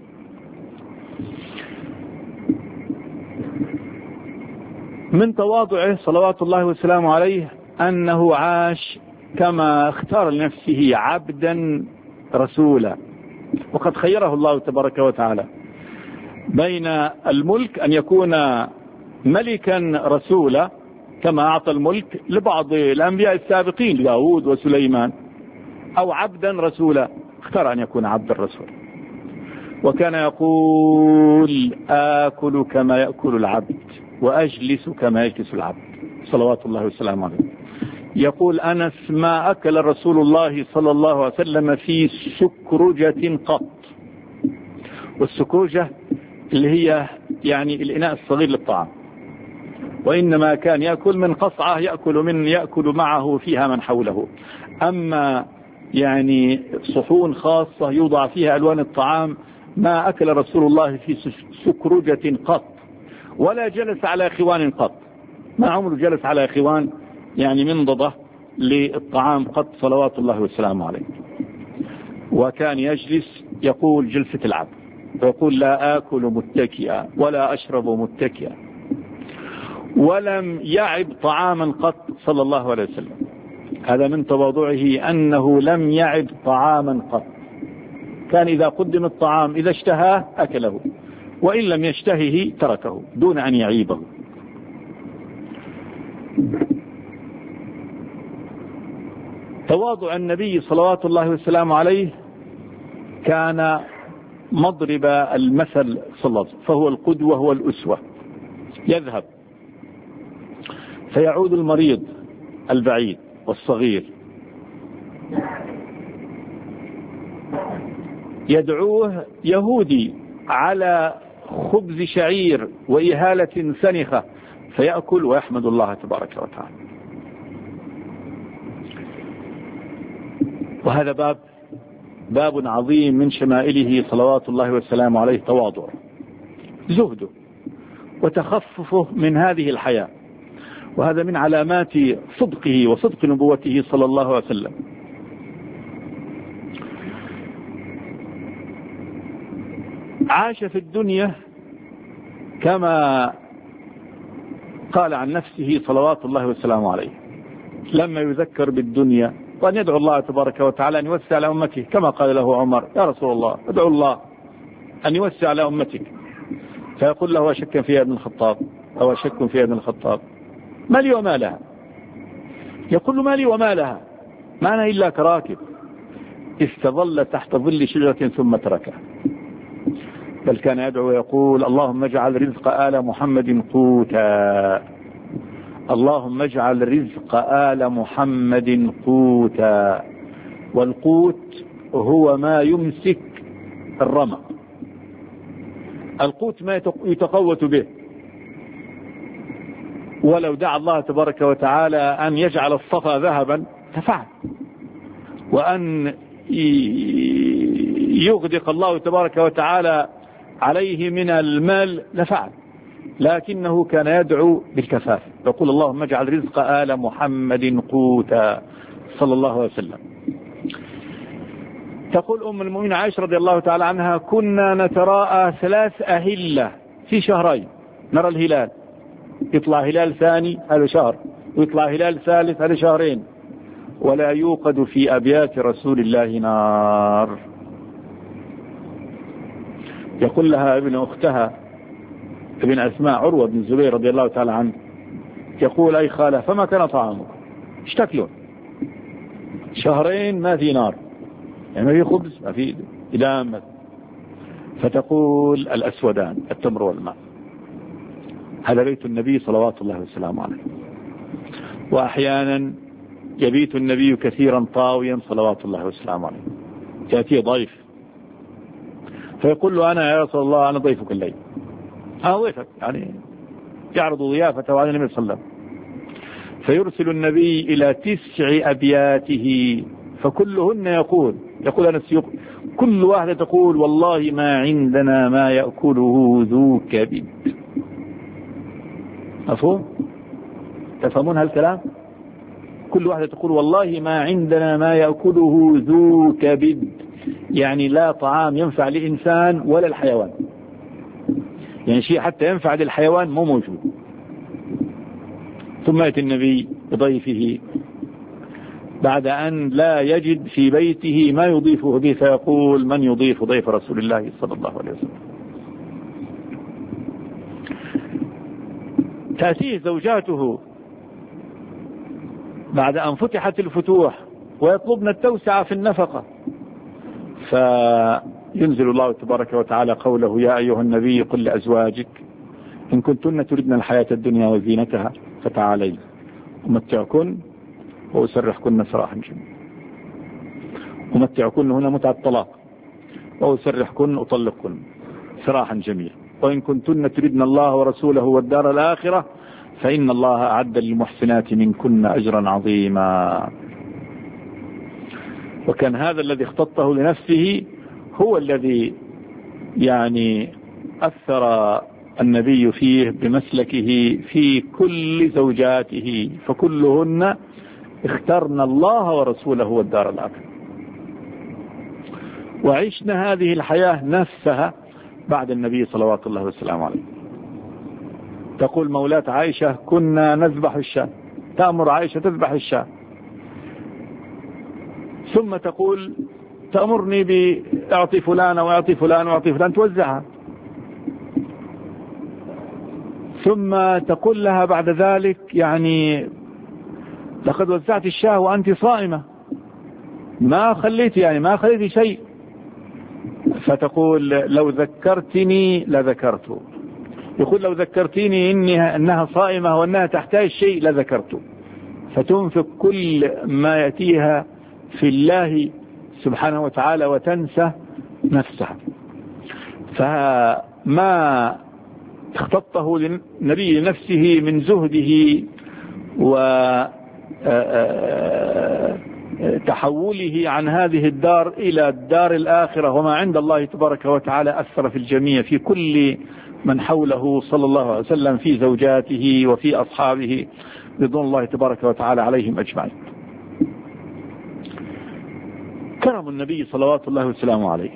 من تواضعه صلوات الله وسلامه عليه أنه عاش كما اختار لنفسه عبدا رسولا، وقد خيره الله تبارك وتعالى بين الملك أن يكون ملكا رسولا كما أعطى الملك لبعض الأنبياء السابقين داود وسليمان، أو عبدا رسولا، اختار أن يكون عبد الرسول. وكان يقول آكل كما يأكل العبد وأجلس كما يجلس العبد صلوات الله وسلامه عليه. يقول أنس ما أكل رسول الله صلى الله عليه وسلم في سكرجة قط، والسكوجة اللي هي يعني الإناء الصغير للطعام، وإنما كان يأكل من قصعة يأكل من يأكل معه فيها من حوله. أما يعني صحون خاصة يوضع فيها ألوان الطعام ما أكل رسول الله في سكرجة قط، ولا جلس على خوان قط، ما عمره جلس على خوان يعني منضدة للطعام قط صلوات الله والسلام عليه. وكان يجلس يقول جلسة العبد، ويقول لا آكل متكئا ولا أشرب متكئا، ولم يعب طعاما قط صلى الله عليه وسلم. هذا من تواضعه أنه لم يعب طعاما قط، كان إذا قدم الطعام إذا اشتهاه أكله، وإن لم يشتهه تركه دون أن يعيبه. تواضع النبي صلوات الله والسلام عليه كان مضرب المثل صلى الله عليه وسلم، فهو القدوة والأسوة. يذهب فيعود المريض البعيد والصغير يدعوه يهودي على خبز شعير وإهالة سنخة فيأكل ويحمد الله تبارك وتعالى. وهذا باب باب عظيم من شمائله صلوات الله والسلام عليه، تواضعه، زهده، وتخففه من هذه الحياة. وهذا من علامات صدقه وصدق نبوته صلى الله عليه وسلم. عاش في الدنيا كما قال عن نفسه صلوات الله والسلام عليه، لما يذكر بالدنيا وأن يدعو الله تبارك وتعالى أن يوسع على أمته، كما قال له عمر يا رسول الله ادعو الله أن يوسع على أمتك، فيقول له أشك فيها ابن الخطاب أو أشك فيها ابن الخطاب ما لي وما لها، يقول له ما لي وما لها، ما أنا إلا كراكب استظل تحت ظل شجرة ثم تركها. بل كان يدعو ويقول اللهم اجعل رزق آل محمد قوتا، اللهم اجعل رزق آل محمد قوتا. والقوت هو ما يمسك الرمق، القوت ما يتقوت به. ولو دعا الله تبارك وتعالى أن يجعل الصفا ذهبا لفعل، وأن يغدق الله تبارك وتعالى عليه من المال لفعل، لكنه كان يدعو بالكفاف، يقول اللهم اجعل رزق آل محمد قوتا صلى الله عليه وسلم. تقول أم المؤمنين عائشة رضي الله تعالى عنها كنا نتراءى ثلاث أهلة في شهرين، نرى الهلال، يطلع هلال ثاني هذا شهر، ويطلع هلال ثالث هذا شهرين، ولا يوقد في أبيات رسول الله نار. يقول لها ابن أختها ابن أسماء عروة بن الزبير رضي الله تعالى عنه، يقول أي خالة فما كان طعامك؟ ايش تاكلون؟ شهرين ما في نار، يعني ما في خبز ما في إدام. فتقول الأسودان التمر والماء. هذا بيت النبي صلوات الله والسلام عليه. وأحيانا يبيت النبي كثيرا طاويا صلوات الله والسلام عليه، يأتيه ضيف فيقول له أنا يا رسول الله أنا ضيفك الليل، أنا ضيفك، يعني يعرض ضيافته على النبي صلى الله عليه وسلم. فيرسل النبي إلى تسع أبياته فكلهن يقول يقول أنا السيوق كل واحدة تقول والله ما عندنا ما يأكله ذو كبد. مفهوم؟ تفهمون هالكلام؟ كل واحدة تقول والله ما عندنا ما يأكله ذو كبد، يعني لا طعام ينفع لإنسان ولا الحيوان، يعني شيء حتى ينفع للحيوان مو موجود. ثم يأتي النبي بضيفه بعد أن لا يجد في بيته ما يضيفه به، فيقول من يضيف ضيف رسول الله صلى الله عليه وسلم. تأتيه زوجاته بعد أن فتحت الفتوح ويطلبن التوسعة في النفقة، فينزل الله تبارك وتعالى قوله يا أيها النبي قل لأزواجك إن كنتن تردن الحياة الدنيا وزينتها فتعالين أمتعكن وأسرحكن سراحا جميلا. أمتعكن هنا متعة الطلاق، وأسرحكن أطلقكن. سراحا جميلا. وإن كنتن تردن الله ورسوله والدار الآخرة فإن الله أعد للمحسنات منكن أجرا عظيما. وكان هذا الذي اختطه لنفسه هو الذي يعني أثر النبي فيه بمسلكه في كل زوجاته، فكلهن اخترن الله ورسوله والدار الآخرة، وعشنا هذه الحياة نفسها بعد النبي صلوات الله وسلامه عليه. تقول مولاة عائشة كنا نذبح الشاة، تأمر عائشة تذبح الشاة، ثم تقول تأمرني بأعطي فلان وأعطي فلان وأعطي فلان، توزعها، ثم تقول لها بعد ذلك يعني لقد وزعت الشاة وأنت صائمة، ما خليت يعني ما خليت شيء. فتقول لو ذكرتني لذكرته، يقول لو ذكرتني إنها أنها صائمة وأنها تحتاج شيء لذكرته. فتنفق كل ما يأتيها في الله سبحانه وتعالى وتنسى نفسها. فما اختطه للنبي لنفسه من زهده وتحوله عن هذه الدار إلى الدار الآخرة وما عند الله تبارك وتعالى أثر في الجميع، في كل من حوله صلى الله عليه وسلم، في زوجاته وفي أصحابه رضوان الله تبارك وتعالى عليهم أجمعين. كرم النبي صلوات الله وسلامه عليه.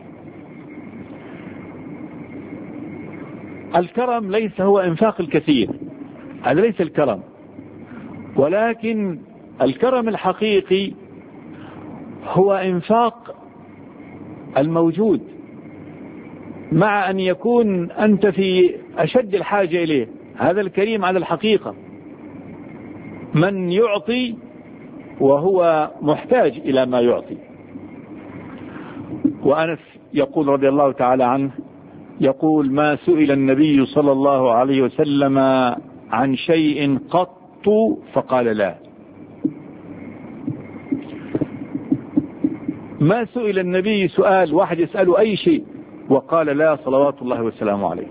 الكرم ليس هو إنفاق الكثير، هذا ليس الكرم، ولكن الكرم الحقيقي هو إنفاق الموجود، مع أن يكون أنت في أشد الحاجة إليه. هذا الكريم على الحقيقة من يعطي وهو محتاج إلى ما يعطي. وأنس يقول رضي الله تعالى عنه، يقول ما سئل النبي صلى الله عليه وسلم عن شيء قط فقال لا، ما سئل النبي سؤال واحد يسأله أي شيء وقال لا صلوات الله وسلامه عليه.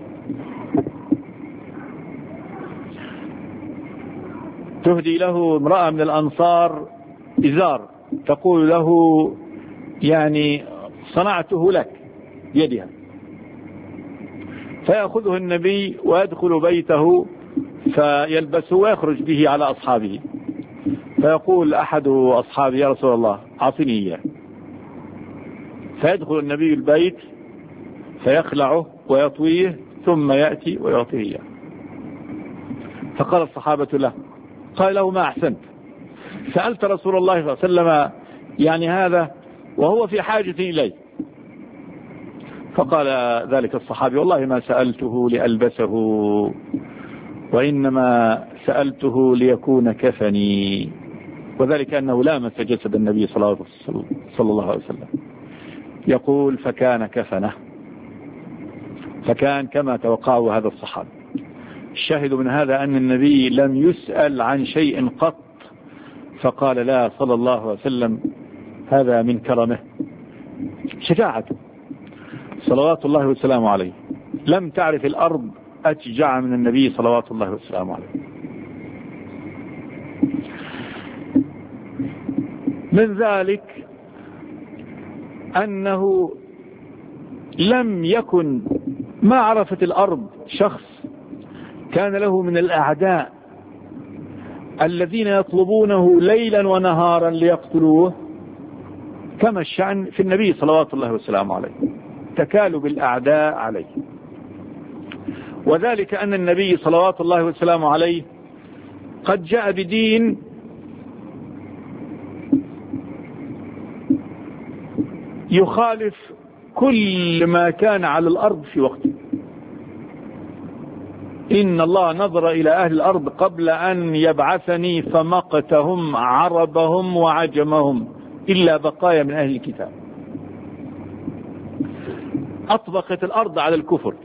تهدي له امرأة من الأنصار إزار، تقول له يعني صنعته لك بيدها، فيأخذه النبي ويدخل بيته فيلبسه ويخرج به على أصحابه، فيقول أحد أصحابه يا رسول الله أعطني إياه، فيدخل النبي البيت فيخلعه ويطويه ثم يأتي ويعطيه إياه. فقال الصحابة له، قال له ما أحسنت، سألت رسول الله صلى الله عليه وسلم يعني هذا وهو في حاجة إليه. فقال ذلك الصحابي والله ما سألته لألبسه، وإنما سألته ليكون كفني، وذلك أنه لامس جسد النبي صلى الله عليه وسلم. يقول فكان كفنه، فكان كما توقعه هذا الصحابي. الشاهد من هذا أن النبي لم يسأل عن شيء قط فقال لا صلى الله عليه وسلم، هذا من كرمه شجاعته صلوات الله وسلامه عليه. لم تعرف الأرض أشجع من النبي صلوات الله وسلامه عليه. من ذلك أنه لم يكن، ما عرفت الأرض شخص كان له من الأعداء الذين يطلبونه ليلا ونهارا ليقتلوه كما الشأن في النبي صلوات الله وسلامه عليه، تكالب الأعداء عليه. وذلك أن النبي صلوات الله وسلامه عليه قد جاء بدين يخالف كل ما كان على الأرض في وقته. إن الله نظر إلى أهل الأرض قبل أن يبعثني فمقتهم عربهم وعجمهم إلا بقايا من أهل الكتاب. أطبقت الأرض على الكفر،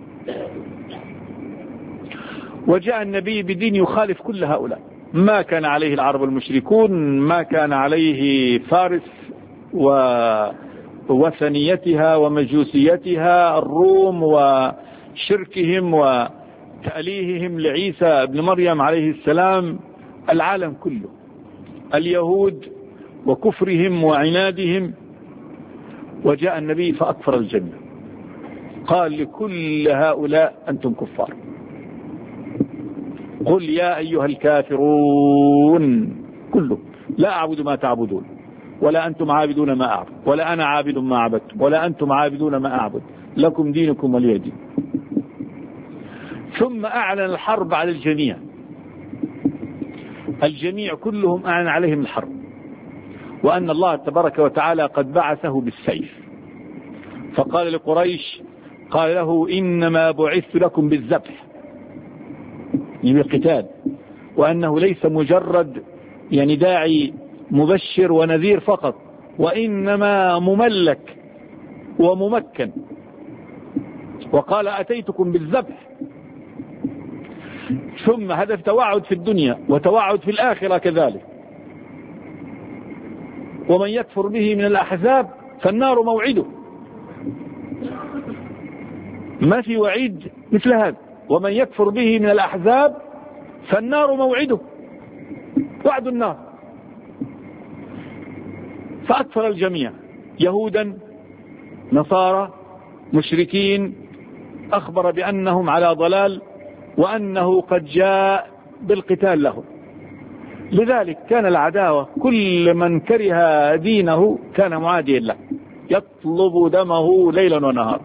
وجاء النبي بدين يخالف كل هؤلاء، ما كان عليه العرب المشركون، ما كان عليه فارس و وثنيتها ومجوسيتها الروم وشركهم وتأليههم لعيسى ابن مريم عليه السلام، العالم كله، اليهود وكفرهم وعنادهم. وجاء النبي فأكفر الجنة، قال لكل هؤلاء أنتم كفار، قل يا أيها الكافرون كله لا أعبد ما تعبدون ولا أنتم عابدون ما أعبد ولا أنا عابد ما عبدتم ولا أنتم عابدون ما أعبد لكم دينكم ولي دين. ثم أعلن الحرب على الجميع، الجميع كلهم أعلن عليهم الحرب، وأن الله تبارك وتعالى قد بعثه بالسيف. فقال لقريش، قال له إنما بعثت لكم بالذبح، يعني بالقتال، وأنه ليس مجرد يعني داعي مبشر ونذير فقط، وإنما مملك وممكن. وقال أتيتكم بالذبح. ثم هذا توعد في الدنيا وتوعد في الآخرة كذلك. ومن يكفر به من الأحزاب فالنار موعده. ما في وعيد مثل هذا، ومن يكفر به من الأحزاب فالنار موعده، وعد النار. فأكفر الجميع، يهودا نصارى مشركين، أخبر بأنهم على ضلال وأنه قد جاء بالقتال لهم. لذلك كان العداوة، كل من كره دينه كان معاديا له، يطلب دمه ليلا ونهارا.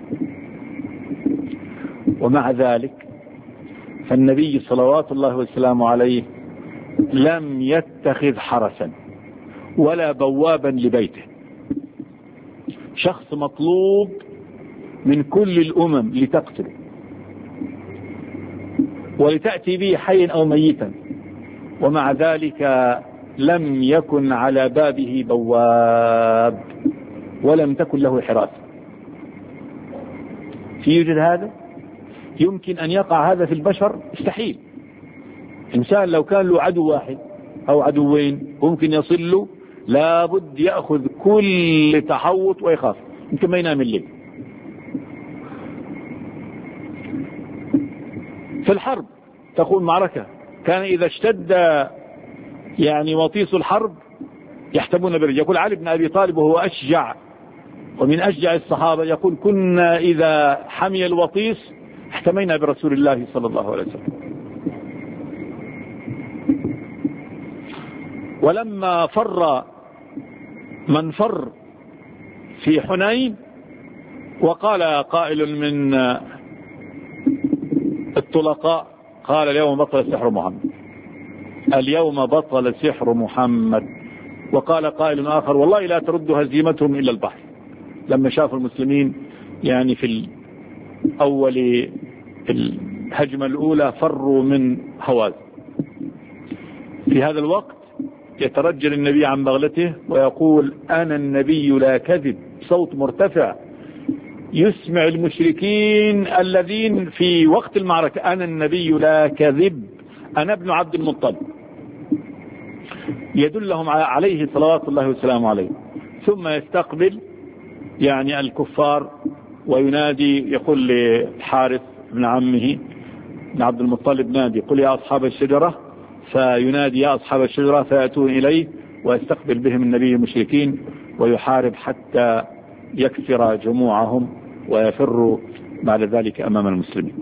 ومع ذلك فالنبي صلوات الله وسلامه عليه لم يتخذ حرسا ولا بوابا لبيته. شخص مطلوب من كل الأمم لتقتله ولتأتي به حيا أو ميتا، ومع ذلك لم يكن على بابه بواب ولم تكن له حراسة. في يوجد هذا؟ يمكن أن يقع هذا في البشر؟ استحيل. إنسان لو كان له عدو واحد أو عدوين ممكن يصل له، لابد يأخذ كل تحوط ويخاف، يمكن ما ينام الليل. في الحرب تكون معركة، كان إذا اشتد يعني وطيس الحرب يحتمون بالرجل. يقول علي بن أبي طالب وهو أشجع ومن أشجع الصحابة، يقول كنا إذا حمي الوطيس احتمينا برسول الله صلى الله عليه وسلم. ولما فر من فر في حنين، وقال قائل من الطلقاء، قال اليوم بطل سحر محمد، اليوم بطل سحر محمد. وقال قائل آخر والله لا ترد هزيمتهم إلا البحر. لما شاف المسلمين يعني في أول الهجمة الأولى فروا من هوازن. في هذا الوقت يترجل النبي عن بغلته ويقول أنا النبي لا كذب، صوت مرتفع يسمع المشركين الذين في وقت المعركة، أنا النبي لا كذب، أنا ابن عبد المطلب، يدلهم عليه صلوات الله وسلامه عليه. ثم يستقبل يعني الكفار وينادي، يقول لحارث ابن عمه ابن عبد المطلب نادي قل يا أصحاب الشجرة، فينادي يا أصحاب الشجرة فيأتون إليه ويستقبل بهم النبي المشركين ويحارب حتى يكسر جموعهم ويفر بعد ذلك أمام المسلمين.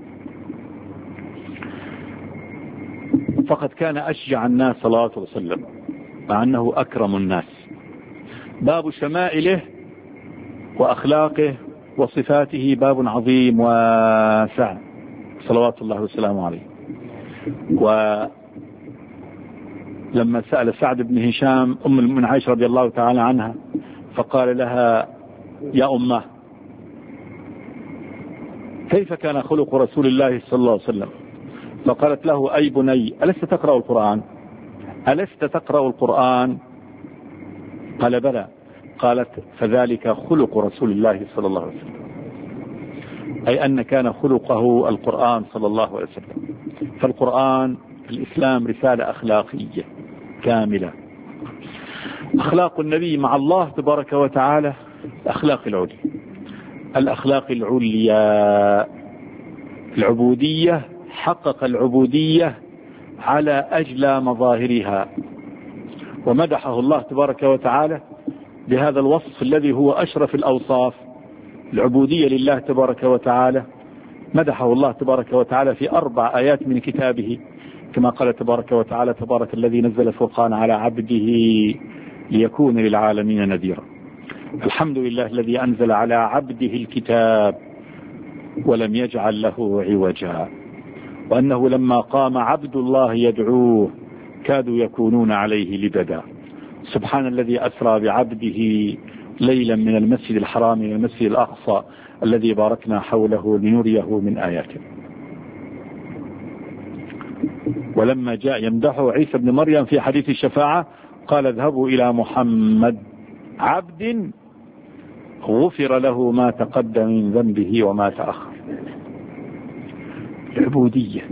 فقد كان أشجع الناس صلى الله عليه وسلم مع أنه أكرم الناس. باب شمائله وأخلاقه وصفاته باب عظيم واسع صلوات الله وسلامه عليه. ولما سأل سعد بن هشام أم المؤمنين عائشة رضي الله تعالى عنها فقال لها يا أمه كيف كان خلق رسول الله صلى الله عليه وسلم؟ فقالت له أي بني ألست تقرأ القرآن؟ ألست تقرأ القرآن؟ قال بلى. قالت فذلك خلق رسول الله صلى الله عليه وسلم، أي أن كان خلقه القرآن صلى الله عليه وسلم. فالقرآن الإسلام رسالة أخلاقية كاملة. أخلاق النبي مع الله تبارك وتعالى الأخلاق العليا. الأخلاق العليا العبودية، حقق العبودية على أجلى مظاهرها، ومدحه الله تبارك وتعالى بهذا الوصف الذي هو أشرف الأوصاف، العبودية لله تبارك وتعالى. مدحه الله تبارك وتعالى في أربع آيات من كتابه، كما قال تبارك وتعالى: تبارك الذي نزل الفرقان على عبده ليكون للعالمين نذيرا. الحمد لله الذي أنزل على عبده الكتاب ولم يجعل له عوجا، وأنه لما قام عبد الله يدعوه كادوا يكونون عليه لبدا. سبحان الذي أسرى بعبده ليلا من المسجد الحرام إلى المسجد الأقصى الذي باركنا حوله لنريه من آياته. ولما جاء يمدحه عيسى بن مريم في حديث الشفاعة قال: اذهبوا إلى محمد عبد غفر له ما تقدم من ذنبه وما تأخر. العبودية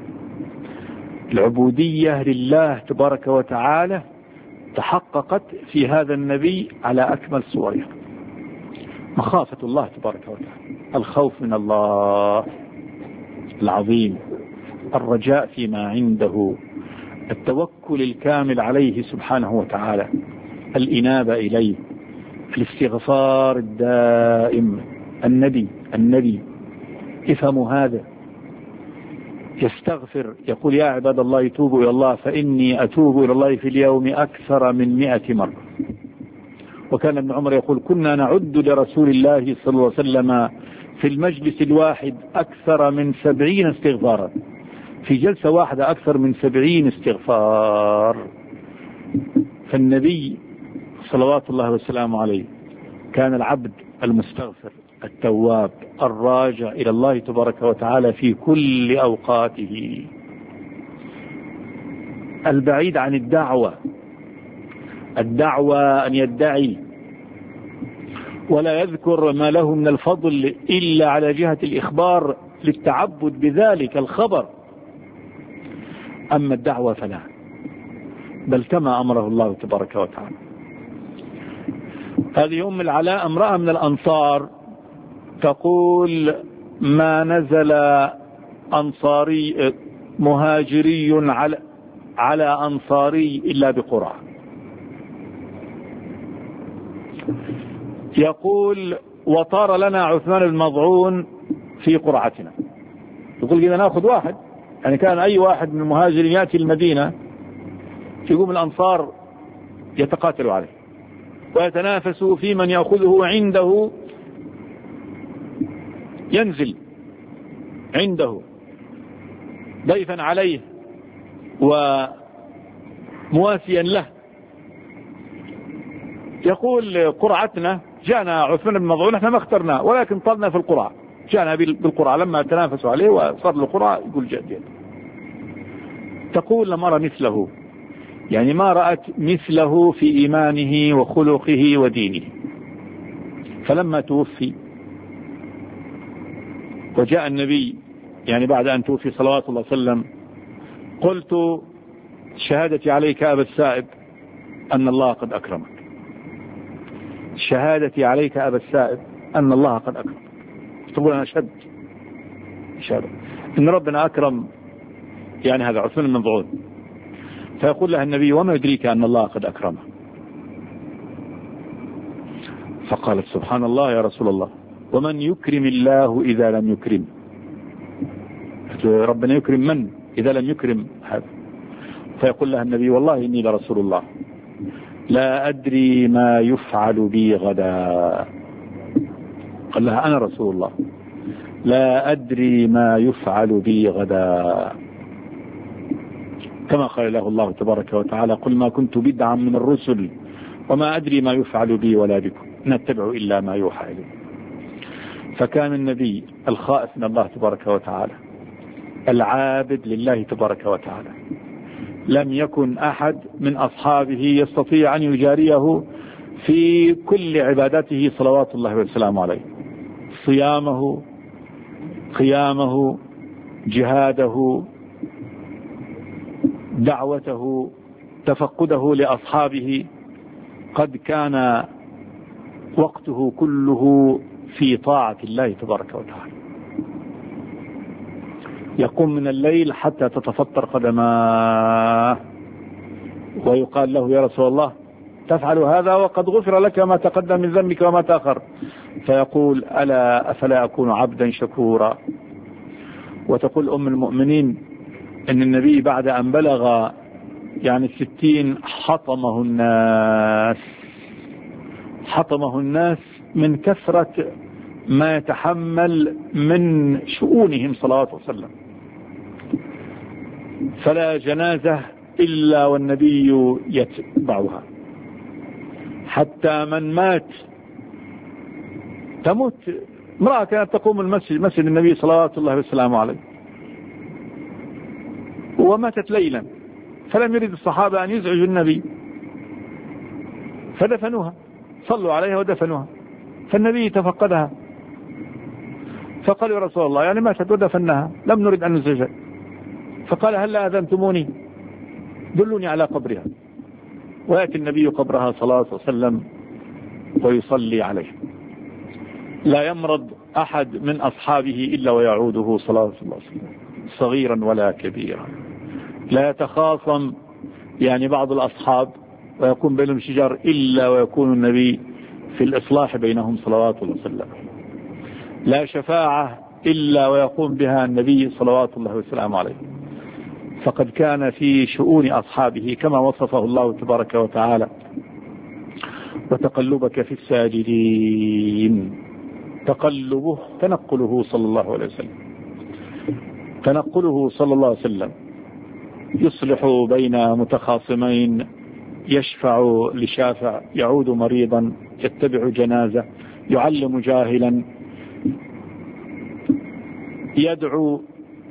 العبودية لله تبارك وتعالى تحققت في هذا النبي على أكمل صورها. مخافة الله تبارك وتعالى، الخوف من الله العظيم، الرجاء فيما عنده، التوكل الكامل عليه سبحانه وتعالى، الإنابة إليه، الاستغفار الدائم. النبي النبي افهموا هذا، يستغفر، يقول: يا عباد الله توبوا إلى الله فإني أتوب إلى الله في اليوم أكثر من مئة مرة. وكان ابن عمر يقول: كنا نعد لرسول الله صلى الله عليه وسلم في المجلس الواحد أكثر من سبعين استغفارا، في جلسة واحدة أكثر من سبعين استغفار. فالنبي صلوات الله وسلامه عليه كان العبد المستغفر التواب الراجع إلى الله تبارك وتعالى في كل أوقاته، البعيد عن الدعوة الدعوة أن يدعي ولا يذكر ما له من الفضل إلا على جهة الإخبار للتعبد بذلك الخبر. أما الدعوة فلا، بل كما أمره الله تبارك وتعالى. هذه أم العلاء امرأة من الأنصار تقول: ما نزل أنصاري مهاجري على على أنصاري إلا بقرعة. يقول: وطار لنا عثمان المضعون في قرعتنا. يقول: إذا نأخذ واحد، يعني كان أي واحد من المهاجرين يأتي المدينة يقوم الأنصار يتقاتلوا عليه ويتنافسوا في من يأخذه عنده، ينزل عنده ضيفا عليه ومواسيا له. يقول: قرعتنا جاءنا عثمان بن مضعون، احنا ما اخترنا ولكن طلنا في القرعة، جاءنا بالقرعة لما تنافسوا عليه وصار له قرعة يقول جاء جاء. تقول: لم أرى مثله، يعني ما رأت مثله في إيمانه وخلقه ودينه. فلما توفي وجاء النبي، يعني بعد أن توفي صلوات الله عليه وسلم، قلت: شهادتي عليك أبا السائب أن الله قد أكرمك، شهادتي عليك أبا السائب أن الله قد أكرمك. تقول: أنا أشهد شهادة إن ربنا أكرم يعني هذا عثمان بن مضعون. فيقول لها النبي: وما يدريك أن الله قد أكرمه؟ فقالت: سبحان الله يا رسول الله، ومن يكرم الله إذا لم يكرم؟ ربنا يكرم من إذا لم يكرم هذا؟ فيقول لها النبي: والله إني لرسول الله لا أدري ما يفعل بي غدا. قال لها: أنا رسول الله لا أدري ما يفعل بي غدا، كما قال له الله تبارك وتعالى: قل ما كنت بدعا من الرسل وما أدري ما يفعل بي ولا بكم نتبع إلا ما يوحى إليه. فكان النبي الخائف من الله تبارك وتعالى العابد لله تبارك وتعالى. لم يكن أحد من أصحابه يستطيع أن يجاريه في كل عباداته صلوات الله وسلامه عليه، صيامه، قيامه، جهاده، دعوته، تفقده لأصحابه. قد كان وقته كله في طاعة الله تبارك وتعالى، يقوم من الليل حتى تتفطر قدماه، ويقال له يا رسول الله تفعل هذا وقد غفر لك ما تقدم من ذنبك وما تأخر، فيقول ألا أفلا أكون عبدا شكورا. وتقول أم المؤمنين أن النبي بعد أن بلغ يعني الستين حطمه الناس حطمه الناس من كثرة ما يتحمل من شؤونهم صلى الله عليه وسلم، فلا جنازة إلا والنبي يتبعها، حتى من مات تموت امرأة كانت تقوم المسجد مسجد النبي صلوات الله وسلامه عليه وماتت ليلا، فلم يرد الصحابة أن يزعجوا النبي فدفنوها، صلوا عليها ودفنوها، فالنبي تفقدها فقال يا رسول الله يعني ماتت ودفنها لم نرد أن نزعجها، فقال هل أذنتموني دلوني على قبرها، ويأتي النبي قبرها صلى الله عليه وسلم ويصلي عليه. لا يمرض أحد من أصحابه إلا ويعوده صلى الله عليه وسلم صغيرا ولا كبيرا. لا يتخاصم يعني بعض الأصحاب ويكون بينهم شجار إلا ويكون النبي في الإصلاح بينهم صلوات الله وسلم. لا شفاعة إلا ويقوم بها النبي صلوات الله وسلامه عليه، فقد كان في شؤون أصحابه كما وصفه الله تبارك وتعالى وتقلبك في الساجدين. تقلبه تنقله صلى الله عليه وسلم تنقله صلى الله عليه وسلم يصلح بين متخاصمين، يشفع لشافع، يعود مريضا، يتبع جنازة، يعلم جاهلا، يدعو،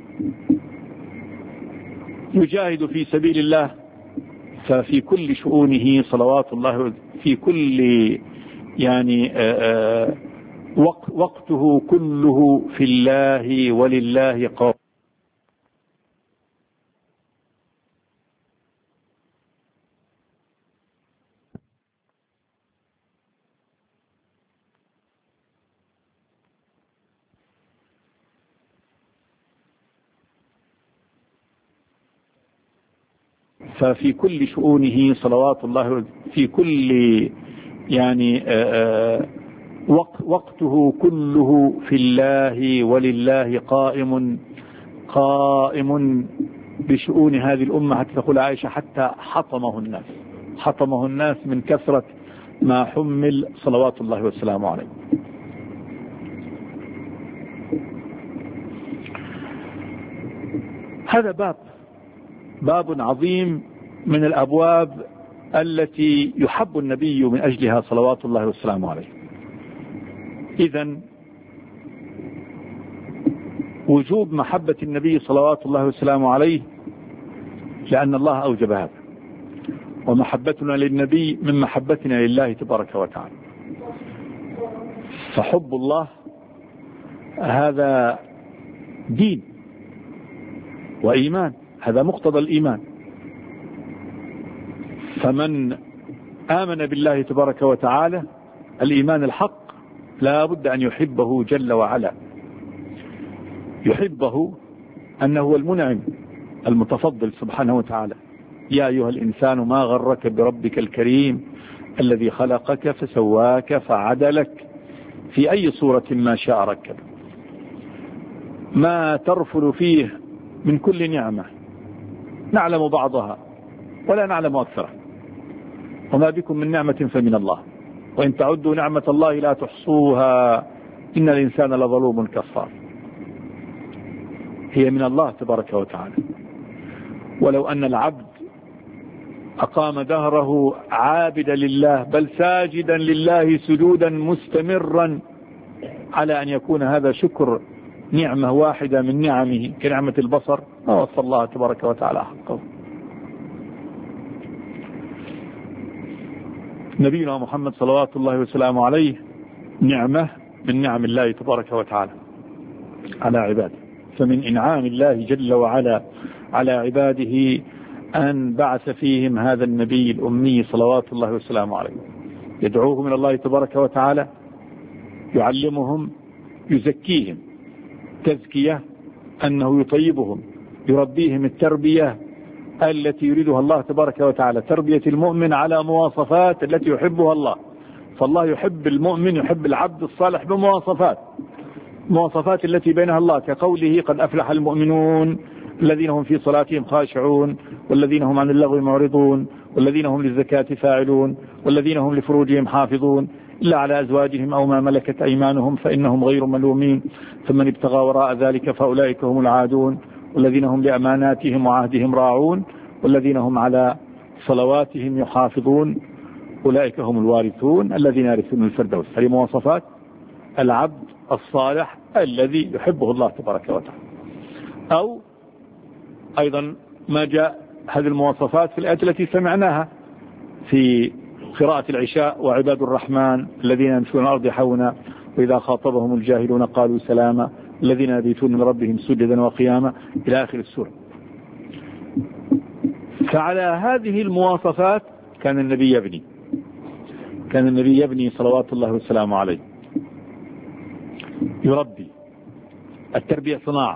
يجاهد في سبيل الله. ففي كل شؤونه صلوات الله في كل يعني آآ وقته كله في الله ولله قائم. ففي كل شؤونه صلوات الله في كل يعني آآ وقته كله في الله ولله قائم قائم بشؤون هذه الأمة، حتى تقول عائشة حتى حطمه الناس حطمه الناس من كثرة ما حمل صلوات الله والسلام عليه. هذا باب باب عظيم من الأبواب التي يحب النبي من أجلها صلوات الله والسلام عليه. إذن وجوب محبة النبي صلوات الله والسلام عليه لأن الله أوجب هذا، ومحبتنا للنبي من محبتنا لله تبارك وتعالى. فحب الله هذا دين وإيمان، هذا مقتضى الإيمان. فمن آمن بالله تبارك وتعالى الإيمان الحق لا بد أن يحبه جل وعلا، يحبه أنه هو المنعم المتفضل سبحانه وتعالى. يا أيها الإنسان ما غرك بربك الكريم الذي خلقك فسواك فعدلك في أي صورة ما شاء ركب. ما ترفل فيه من كل نعمة نعلم بعضها ولا نعلم أكثرها، وما بكم من نعمة فمن الله، وإن تعدوا نعمة الله لا تحصوها إن الإنسان لظلوم كفار. هي من الله تبارك وتعالى. ولو أن العبد أقام دهره عابدا لله بل ساجدا لله سجودا مستمرا على أن يكون هذا شكر نعمة واحدة من نعمه كنعمة البصر ما وصى الله تبارك وتعالى حقه. نبينا محمد صلوات الله وسلامه عليه نعمة من نعم الله تبارك وتعالى على عباده. فمن إنعام الله جل وعلا على عباده أن بعث فيهم هذا النبي الأمي صلوات الله وسلامه عليه. يدعوهم إلى الله تبارك وتعالى، يعلمهم، يزكيهم تزكية أنه يطيبهم، يربيهم التربية التي يريدها الله تبارك وتعالى، تربية المؤمن على مواصفات التي يحبها الله. فالله يحب المؤمن، يحب العبد الصالح بمواصفات، مواصفات التي بينها الله، كقوله قد أفلح المؤمنون الذين هم في صلاتهم خاشعون والذين هم عن اللغو معرضون والذين هم للزكاة فاعلون والذين هم لفروجهم حافظون إلا على أزواجهم أو ما ملكت أيمانهم فإنهم غير ملومين فمن ابتغى وراء ذلك فأولئك هم العادون والذين هم لأماناتهم وعهدهم راعون والذين هم على صلواتهم يحافظون أولئك هم الوارثون الذين يرثون الفردوس. هذه مواصفات العبد الصالح الذي يحبه الله تبارك وتعالى. أو أيضا ما جاء هذه المواصفات في الآية التي سمعناها في قراءة العشاء: وعباد الرحمن الذين يمشون الأرض حونا وإذا خاطبهم الجاهلون قالوا سلاما الذين يبيتون من ربهم سجدا وقياما إلى آخر السورة. فعلى هذه المواصفات كان النبي يبني كان النبي يبني صلوات الله والسلام عليه، يربي. التربية صناعة،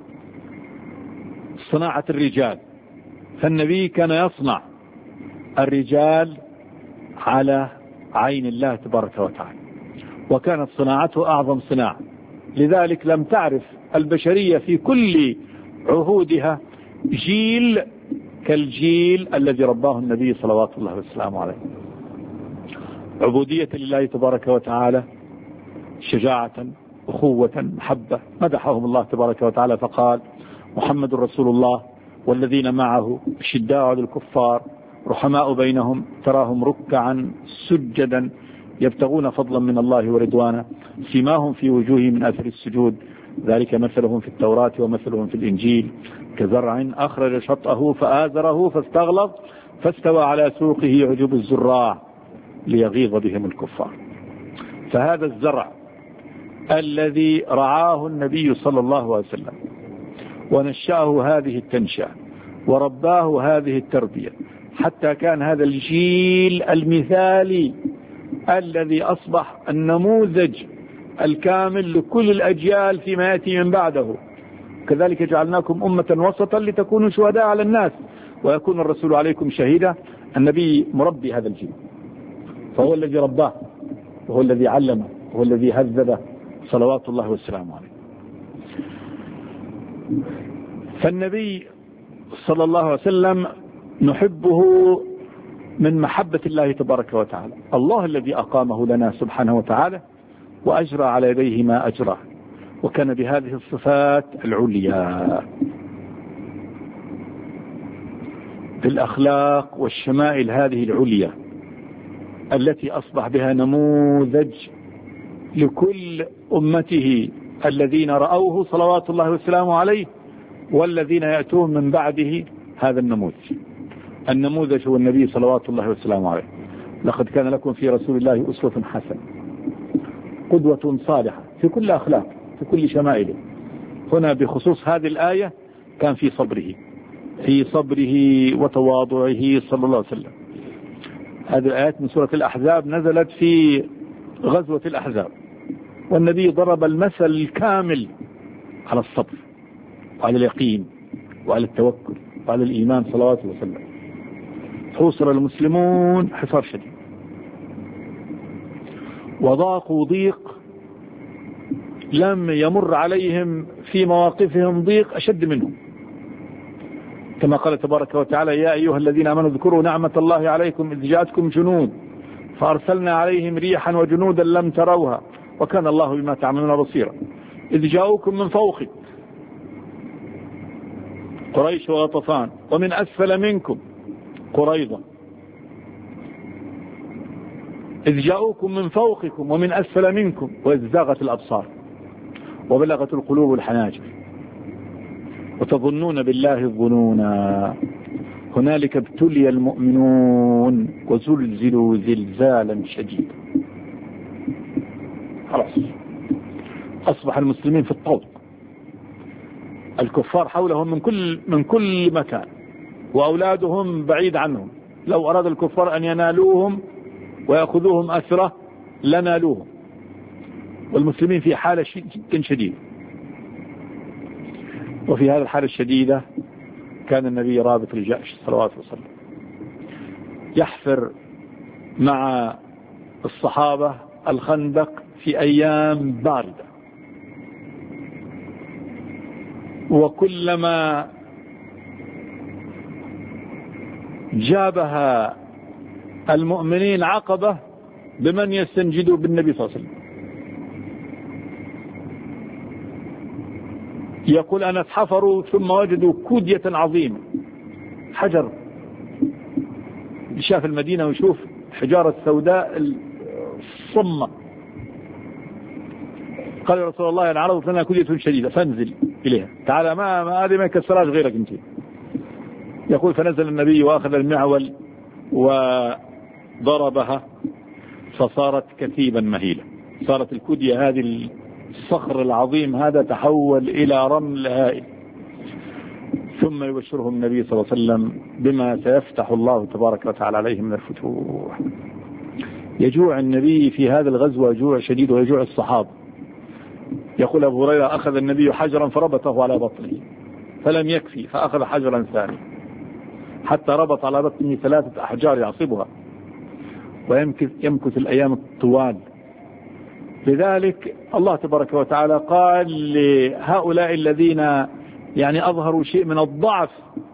صناعة الرجال، فالنبي كان يصنع الرجال على عين الله تبارك وتعالى، وكانت صناعته أعظم صناعة. لذلك لم تعرف البشرية في كل عهودها جيل كالجيل الذي رباه النبي صلوات الله والسلام عليه. عبودية لله تبارك وتعالى، شجاعة، أخوة، محبة. مدحهم الله تبارك وتعالى فقال: محمد رسول الله والذين معه شداء على الكفار رحماء بينهم تراهم ركعا سجدا يبتغون فضلا من الله ورضوانا سيماهم في وجوههم من أثر السجود ذلك مثلهم في التوراة ومثلهم في الإنجيل كزرع أخرج شطأه فآزره فاستغلظ فاستوى على سوقه يعجب الزراع ليغيظ بهم الكفار. فهذا الزرع الذي رعاه النبي صلى الله عليه وسلم ونشأه هذه التنشأة ورباه هذه التربية حتى كان هذا الجيل المثالي الذي أصبح النموذج الكامل لكل الأجيال فيما يأتي من بعده. كذلك جعلناكم أمة وسطا لتكونوا شهداء على الناس ويكون الرسول عليكم شهيدا. النبي مربي هذا الجيل، فهو الذي رباه وهو الذي علمه وهو الذي هذبه صلوات الله والسلام عليه. فالنبي صلى الله عليه وسلم نحبه من محبة الله تبارك وتعالى، الله الذي أقامه لنا سبحانه وتعالى وأجرى على يديه ما أجرى، وكان بهذه الصفات العليا بالأخلاق والشمائل هذه العليا التي أصبح بها نموذج لكل أمته الذين رأوه صلوات الله والسلام عليه والذين يأتون من بعده هذا النموذج. النموذج هو النبي صلوات الله والسلام عليه. لقد كان لكم في رسول الله أسوة حسنة، قدوة صالحة في كل أخلاق في كل شمائله. هنا بخصوص هذه الآية كان في صبره في صبره وتواضعه صلى الله عليه وسلم. هذه الآيات من سورة الأحزاب نزلت في غزوة الأحزاب، والنبي ضرب المثل الكامل على الصبر وعلى اليقين وعلى التوكل وعلى الإيمان صلوات الله وسلم. حوصر المسلمون حصار شديد وضاقوا ضيق لم يمر عليهم في مواقفهم ضيق أشد منهم، كما قال تبارك وتعالى: يا أيها الذين آمنوا اذكروا نعمة الله عليكم إذ جاءتكم جنود فأرسلنا عليهم ريحا وجنودا لم تروها وكان الله بما تعملون بصيرا إذ جاءوكم من فوقكم قريش وغطفان ومن أسفل منكم قريظة إذ جاءوكم من فوقكم ومن أسفل منكم وإذ زاغت الأبصار وبلغت القلوب الحناجر وتظنون بالله الظنونا هنالك ابتلي المؤمنون وزلزلوا زلزالا شديدا. خلاص أصبح المسلمين في الطوق، الكفار حولهم من كل من كل مكان وأولادهم بعيد عنهم. لو أراد الكفار أن ينالوهم ويأخذوهم أسرة لنالوهم، والمسلمين في حالة جدا شديدة. وفي هذه الحالة الشديدة كان النبي رابط الجأش صلوات وسلم يحفر مع الصحابة الخندق في أيام باردة، وكلما جابها المؤمنين عقبة بمن يستنجدوا بالنبي صلى الله عليه وسلم. يقول أنا حفروا ثم وجدوا كودية عظيمة، حجر، شاف المدينة ويشوف حجارة سوداء الصمة، قال يا رسول الله أنا عرضت لنا كودية شديدة فانزل إليها، تعالى ما ما هذه ما يكسرهاش غيرك أنت. يقول فنزل النبي وأخذ المعول وضربها فصارت كثيبا مهيلة، صارت الكودية هذه الصخر العظيم هذا تحول إلى رمل هائل. ثم يبشرهم النبي صلى الله عليه وسلم بما سيفتح الله تبارك وتعالى عليه من الفتوح. يجوع النبي في هذا الغزوة جوع شديد ويجوع الصحابة. يقول أبو هريرة أخذ النبي حجرا فربطه على بطنه فلم يكفي فأخذ حجرا ثاني حتى ربط على بطنه ثلاثة أحجار يعصبها، ويمكث يمكث الأيام الطوال. لذلك الله تبارك وتعالى قال لهؤلاء الذين يعني أظهروا شيء من الضعف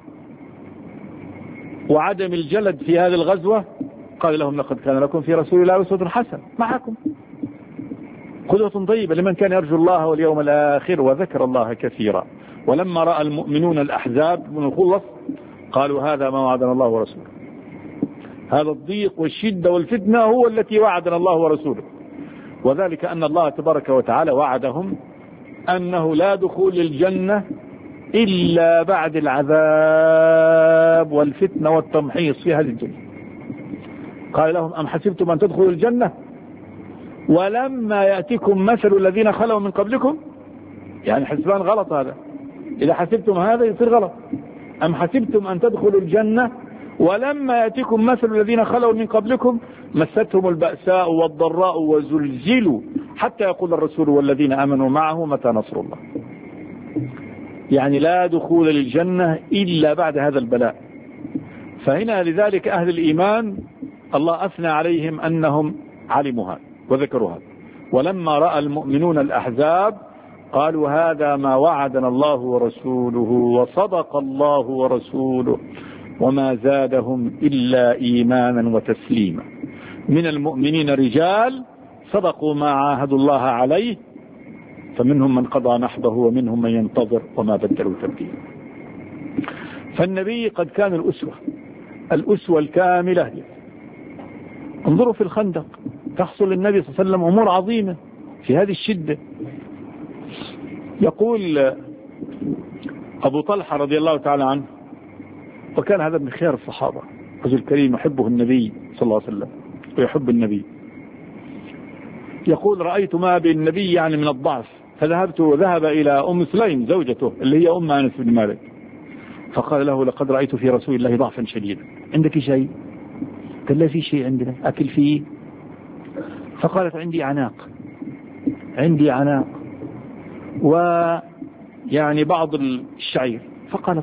وعدم الجلد في هذه الغزوة، قال لهم لقد كان لكم في رسول الله أسوة حسنة، معكم قدوة طيبة لمن كان يرجو الله واليوم الآخر وذكر الله كثيرا. ولما رأى المؤمنون الأحزاب من الخلص قالوا هذا ما وعدنا الله ورسوله، هذا الضيق والشدة والفتنة هو التي وعدنا الله ورسوله. وذلك أن الله تبارك وتعالى وعدهم أنه لا دخول للجنة إلا بعد العذاب والفتنة والتمحيص في هذه الجنة. قال لهم أم حسبتم أن تدخلوا الجنة ولما يأتكم مثل الذين خلوا من قبلكم، يعني حسبان غلط، هذا إذا حسبتم هذا يصير غلط. أم حسبتم أن تدخلوا الجنة ولما يأتكم مثل الذين خلوا من قبلكم مستهم البأساء والضراء وزلزلوا حتى يقول الرسول والذين آمنوا معه متى نصر الله. يعني لا دخول للجنة إلا بعد هذا البلاء. فهنا لذلك أهل الإيمان الله أثنى عليهم أنهم علموا هذا وذكروا هذا. ولما رأى المؤمنون الأحزاب قالوا هذا ما وعدنا الله ورسوله وصدق الله ورسوله وما زادهم إلا إيمانا وتسليما. من المؤمنين رجال صدقوا ما عاهدوا الله عليه فمنهم من قضى نحبه ومنهم من ينتظر وما بدلوا تبديلا. فالنبي قد كان الأسوة الأسوة الكاملة. انظروا في الخندق تحصل للنبي صلى الله عليه وسلم أمور عظيمة في هذه الشدة. يقول أبو طلحة رضي الله تعالى عنه، وكان هذا من خير الصحابة، رجل كريم يحبه النبي صلى الله عليه وسلم ويحب النبي، يقول رأيت ما بالنبي يعني من الضعف فذهبت وذهب إلى أم سليم زوجته اللي هي أم أنس بن مالك فقال له لقد رأيت في رسول الله ضعفا شديدا، عندك شيء؟ قال لا في شيء عندنا أكل فيه. فقالت عندي عناق عندي عناق ويعني بعض الشعير. فقالت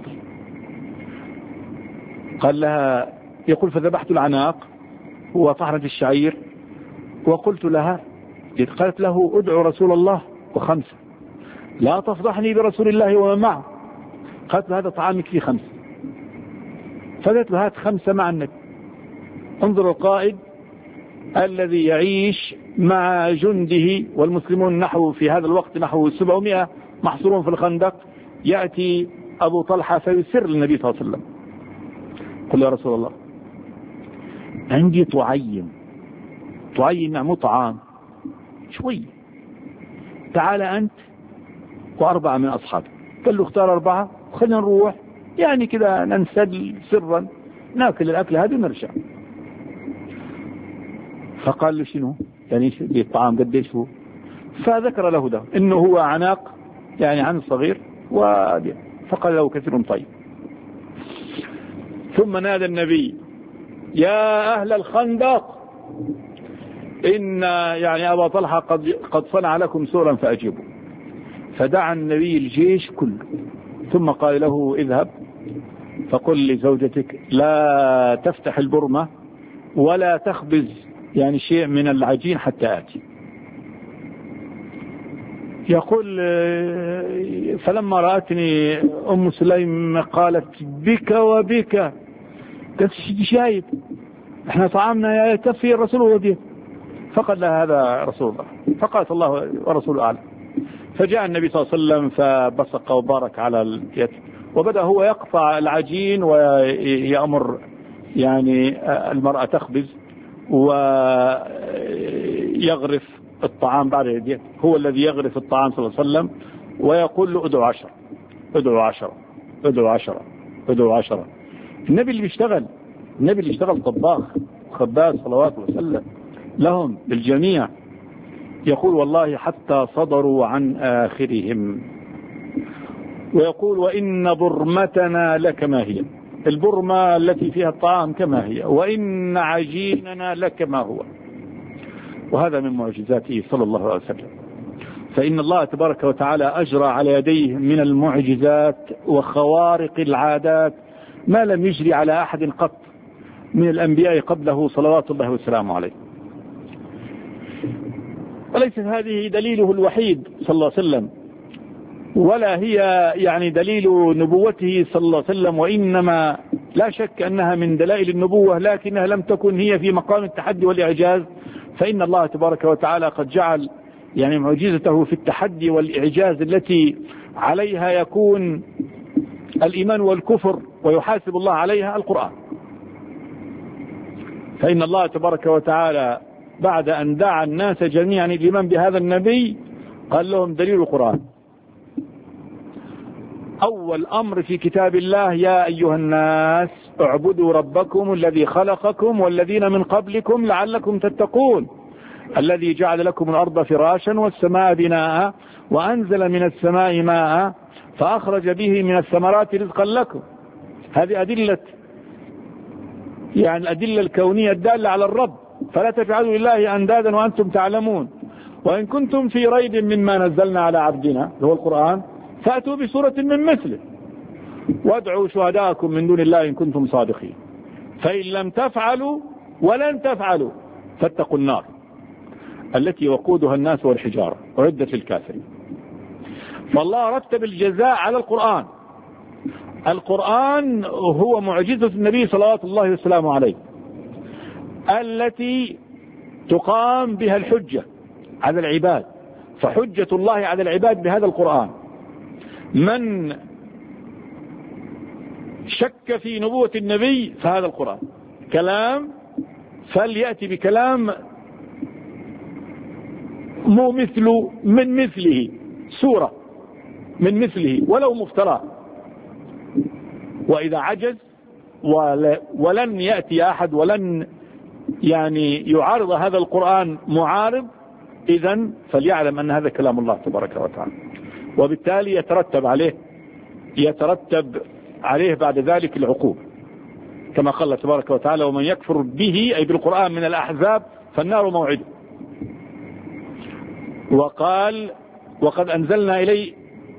قال لها يقول فذبحت العناق وطحنت الشعير وقلت لها، قالت له ادعو رسول الله وخمسة لا تفضحني برسول الله وما معه. قالت له هذا طعامك فيه خمسة. فقالت له هات خمسة مع النبي. انظر القائد الذي يعيش مع جنده والمسلمون نحو في هذا الوقت نحو سبعمائة محصورون في الخندق، يأتي أبو طلحة فيسر للنبي صلى الله عليه وسلم قل يا رسول الله عندي طعيم طعيم مع طعام شوي، تعال أنت وأربعة من أصحابك. قال له اختار أربعة خلينا نروح يعني كذا ننسل سرا ناكل الأكل هذا ونرجع. فقال له شنو يعني الطعام قديش هو؟ فذكر له ده إنه هو عناق يعني عن صغير ودي. فقال له كثير طيب. ثم نادى النبي يا أهل الخندق إن يعني أبا طلحة قد, قد صنع لكم سورا فأجيبوا. فدعا النبي الجيش كله، ثم قال له اذهب فقل لزوجتك لا تفتح البرمة ولا تخبز يعني شيء من العجين حتى آتي. يقول فلما رأتني أم سليم قالت بك وبك، قلت شايف احنا طعامنا يكفي الرسول وديه. فقال لها هذا رسول الله. فقالت الله ورسوله أعلم. فجاء النبي صلى الله عليه وسلم فبصق وبارك على اليد، وبدأ هو يقطع العجين ويأمر يعني المرأة تخبز ويغرف الطعام بعد يديه. هو الذي يغرف الطعام صلى الله عليه وسلم ويقول له ادعوا عشرة ادعوا عشرة ادعوا عشرة ادعوا عشرة. النبي اللي بيشتغل، النبي اللي اشتغل طباخ خباز صلوات وسلم لهم للجميع. يقول والله حتى صدروا عن آخرهم. ويقول وإن برمتنا لكما هي، البرمة التي فيها الطعام كما هي، وإن عجيننا لكما هو. وهذا من معجزاته صلى الله عليه وسلم. فإن الله تبارك وتعالى أجرى على يديه من المعجزات وخوارق العادات ما لم يجري على أحد قط من الأنبياء قبله صلوات الله وسلامه عليه. وليست هذه دليله الوحيد صلى الله عليه وسلم، ولا هي يعني دليل نبوته صلى الله عليه وسلم، وإنما لا شك أنها من دلائل النبوة، لكنها لم تكن هي في مقام التحدي والإعجاز. فإن الله تبارك وتعالى قد جعل يعني معجزته في التحدي والإعجاز التي عليها يكون الإيمان والكفر ويحاسب الله عليها القرآن. فإن الله تبارك وتعالى بعد أن دعا الناس جميعا الإيمان بهذا النبي قال لهم دليل القرآن. أول أمر في كتاب الله يا أيها الناس اعبدوا ربكم الذي خلقكم والذين من قبلكم لعلكم تتقون الذي جعل لكم الأرض فراشا والسماء بناء وأنزل من السماء ماء فأخرج به من الثمرات رزقا لكم. هذه أدلة يعني الأدلة الكونية الدالة على الرب. فلا تجعلوا لله أندادا وأنتم تعلمون وإن كنتم في ريب مما نزلنا على عبدنا هو القرآن فأتوا بسورة من مثله وادعوا شهداءكم من دون الله إن كنتم صادقين فإن لم تفعلوا ولن تفعلوا فاتقوا النار التي وقودها الناس والحجارة أعدت للكافرين. فالله رتب الجزاء على القرآن. القرآن هو معجزة النبي صلوات الله وسلامه عليه التي تقام بها الحجة على العباد. فحجة الله على العباد بهذا القرآن. من شك في نبوة النبي فهذا القرآن كلام فليأتي بكلام مو مثله من مثله سورة من مثله ولو مفترى. وإذا عجز ولن يأتي أحد ولن يعني يعارض هذا القرآن معارض إذن فليعلم أن هذا كلام الله تبارك وتعالى. وبالتالي يترتب عليه يترتب عليه بعد ذلك العقوبة كما قال الله تبارك وتعالى ومن يكفر به أي بالقرآن من الأحزاب فالنار موعده. وقال وقد أنزلنا إليه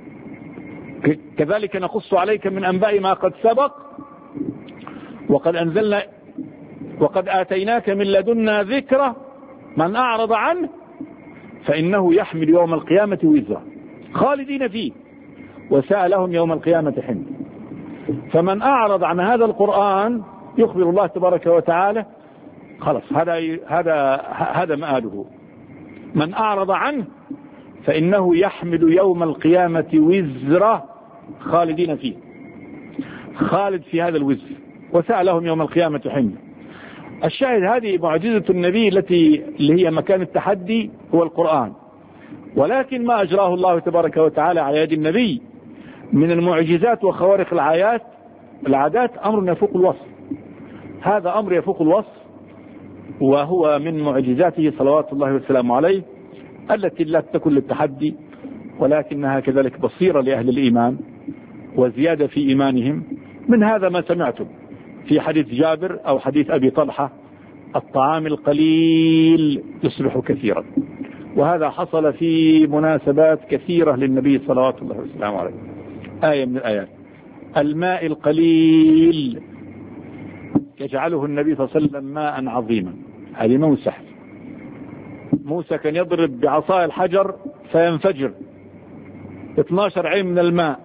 كذلك نقص عليك من أنباء ما قد سبق وقد أنزلنا وقد آتيناك من لدنا ذكرى من أعرض عنه فإنه يحمل يوم القيامة وزرا خالدين فيه وساء لهم يوم القيامة حمل. فمن أعرض عن هذا القرآن يخبر الله تبارك وتعالى خلاص هذا هذا هذا مآله. من أعرض عنه فإنه يحمل يوم القيامة وزرا خالدين فيه خالد في هذا الوزر وساء لهم يوم القيامة حمل. الشاهد هذه معجزة النبي التي اللي هي مكان التحدي هو القرآن. ولكن ما أجراه الله تبارك وتعالى على يد النبي من المعجزات وخوارق العادات العادات أمر يفوق الوصف. هذا أمر يفوق الوصف وهو من معجزاته صلوات الله وسلامه عليه التي لا تكن للتحدي ولكنها كذلك بصيرة لأهل الإيمان وزيادة في إيمانهم. من هذا ما سمعتم في حديث جابر أو حديث أبي طلحة الطعام القليل يصلح كثيرا، وهذا حصل في مناسبات كثيرة للنبي صلوات الله وسلامه عليه. آية من الآيات: الماء القليل يجعله النبي صلى الله عليه وسلم ماء عظيما. هذه مو سهل. موسى كان يضرب بعصا الحجر فينفجر اثني عشر عين من الماء،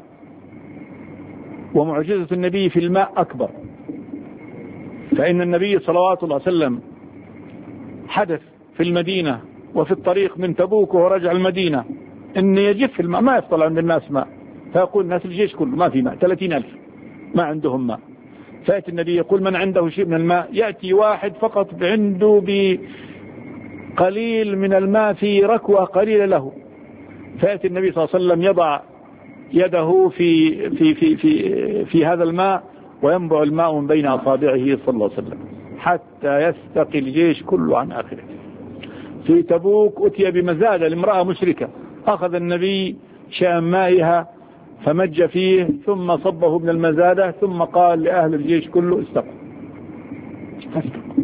ومعجزة النبي في الماء أكبر. فإن النبي صلوات الله عليه وسلم حدث في المدينة وفي الطريق من تبوك ورجع المدينة إن يجف الماء، ما يفضل عند الناس ماء، فيقول الناس الجيش كله ما في ماء، ثلاثين ألف ما عندهم ماء. فيأتي النبي يقول: من عنده شيء من الماء؟ يأتي واحد فقط عنده بقليل من الماء في ركوة قليلة له، فيأتي النبي صلى الله عليه وسلم يضع يده في في في في في هذا الماء وينبع الماء من بين أصابعه صلى الله عليه وسلم حتى يستقي الجيش كله عن آخره. في تبوك أتي بمزادة لامرأة مشركة، أخذ النبي شأن مائها فمج فيه ثم صبه من المزادة ثم قال لأهل الجيش كله: استقوا. فاستقوا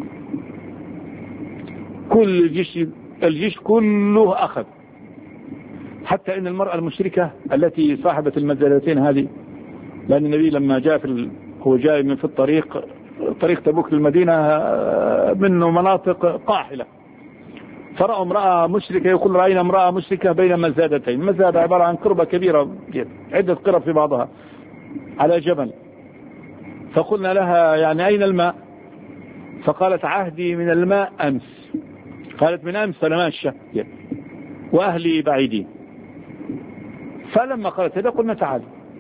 كل الجيش الجيش كله أخذ، حتى إن المرأة المشركة التي صاحبة المزادتين هذه، لأن النبي لما جاء في ال... هو جاي من في الطريق طريق تبوك للمدينة منه مناطق قاحلة، فرأى امرأة مشركة، يقول: رأينا امرأة مشركة بين مزادتين. مزادة عبارة عن قربة كبيرة عدة قرب في بعضها على جبل، فقلنا لها: يعني أين الماء؟ فقالت: عهدي من الماء أمس. قالت: من أمس أنا ماشية وأهلي بعيدين. فلما قالت هذا قلنا: تعالي.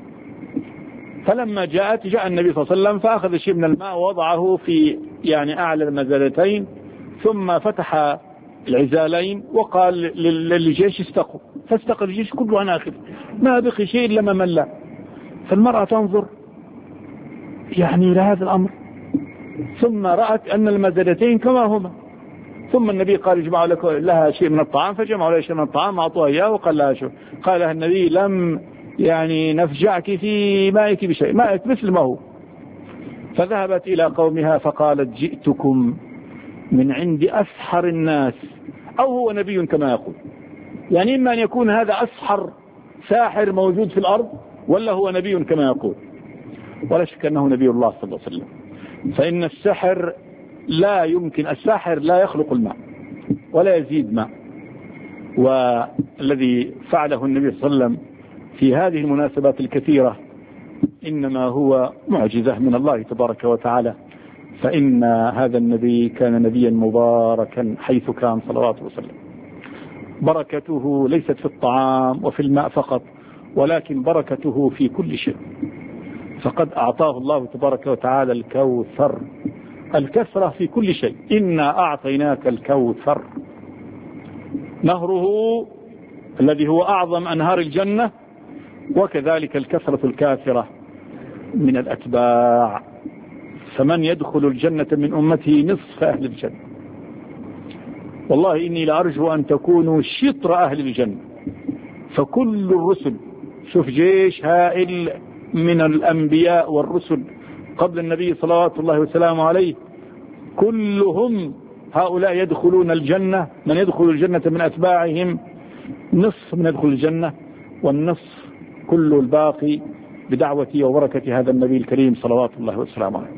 فلما جاءت جاء النبي صلى الله عليه وسلم فأخذ شيء من الماء ووضعه في يعني أعلى المزادتين، ثم فتح العزالين وقال للجيش: استقوا. فاستقى الجيش كله عن آخر، ما بقي شيء إلا ما ملا. فالمرأة تنظر يعني إلى هذا الأمر، ثم رأت أن المزادتين كما هما. ثم النبي قال: اجمعوا لها شيء من الطعام، فجمعوا لها شيء من الطعام أعطوها إياه وقال لها: شو؟ قال لها النبي: لم يعني نفجعك في مائك بشيء، مائك مثل ما هو. فذهبت إلى قومها فقالت: جئتكم من عند أسحر الناس، أو هو نبي كما يقول. يعني إما أن يكون هذا أسحر ساحر موجود في الأرض، ولا هو نبي كما يقول. ولا شك أنه نبي الله صلى الله عليه وسلم، فإن السحر لا يمكن، الساحر لا يخلق الماء ولا يزيد ماء. والذي فعله النبي صلى الله عليه وسلم في هذه المناسبات الكثيرة إنما هو معجزة من الله تبارك وتعالى، فإن هذا النبي كان نبيا مباركا حيث كان صلوات وسلم. بركته ليست في الطعام وفي الماء فقط، ولكن بركته في كل شيء. فقد أعطاه الله تبارك وتعالى الكوثر، الكثرة في كل شيء. إنا أعطيناك الكوثر، نهره الذي هو أعظم أنهار الجنة، وكذلك الكثرة الكاثرة من الأتباع. فمن يدخل الجنة من أمته نصف أهل الجنة. والله إني لأرجو أن تكونوا شطر أهل الجنة. فكل الرسل، شوف جيش هائل من الأنبياء والرسل قبل النبي صلوات الله وسلامه عليه، كلهم هؤلاء يدخلون الجنة. من يدخل الجنة من أتباعهم نصف من يدخل الجنة، والنصف كل الباقي بدعوة وبركة هذا النبي الكريم صلوات الله وسلامه عليه.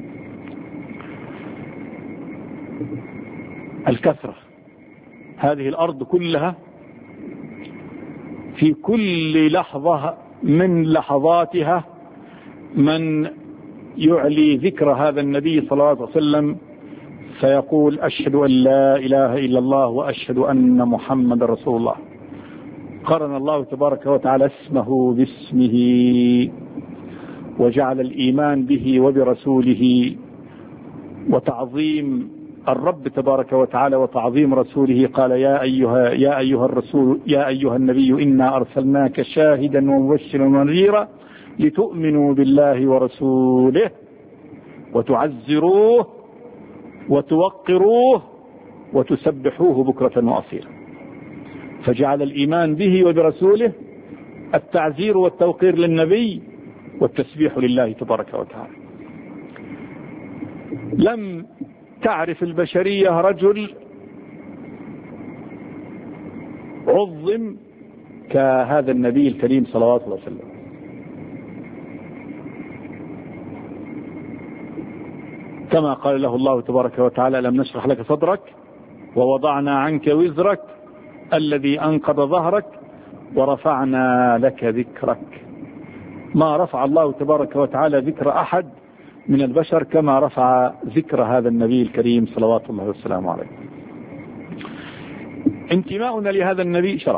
الكثرة، هذه الأرض كلها في كل لحظة من لحظاتها من يعلي ذكر هذا النبي صلى الله عليه وسلم فيقول: أشهد أن لا إله إلا الله وأشهد أن محمد رسول الله. قرن الله تبارك وتعالى اسمه باسمه، وجعل الإيمان به وبرسوله وتعظيم الرب تبارك وتعالى وتعظيم رسوله. قال: يا أيها يا أيها الرسول يا أيها النبي إنا أرسلناك شاهدا ومبشرا ونذيرا لتؤمنوا بالله ورسوله وتعزروه وتوقروه وتسبحوه بكرة وأصيلا. فجعل الإيمان به وبرسوله التعزير والتوقير للنبي والتسبيح لله تبارك وتعالى. لم تعرف البشرية رجل عظم كهذا النبي الكريم صلوات الله وسلم. كما قال له الله تبارك وتعالى: لم نشرح لك صدرك ووضعنا عنك وزرك الذي أنقض ظهرك ورفعنا لك ذكرك. ما رفع الله تبارك وتعالى ذكر أحد من البشر كما رفع ذكر هذا النبي الكريم صلوات الله والسلام عليه. انتماؤنا لهذا النبي شرف،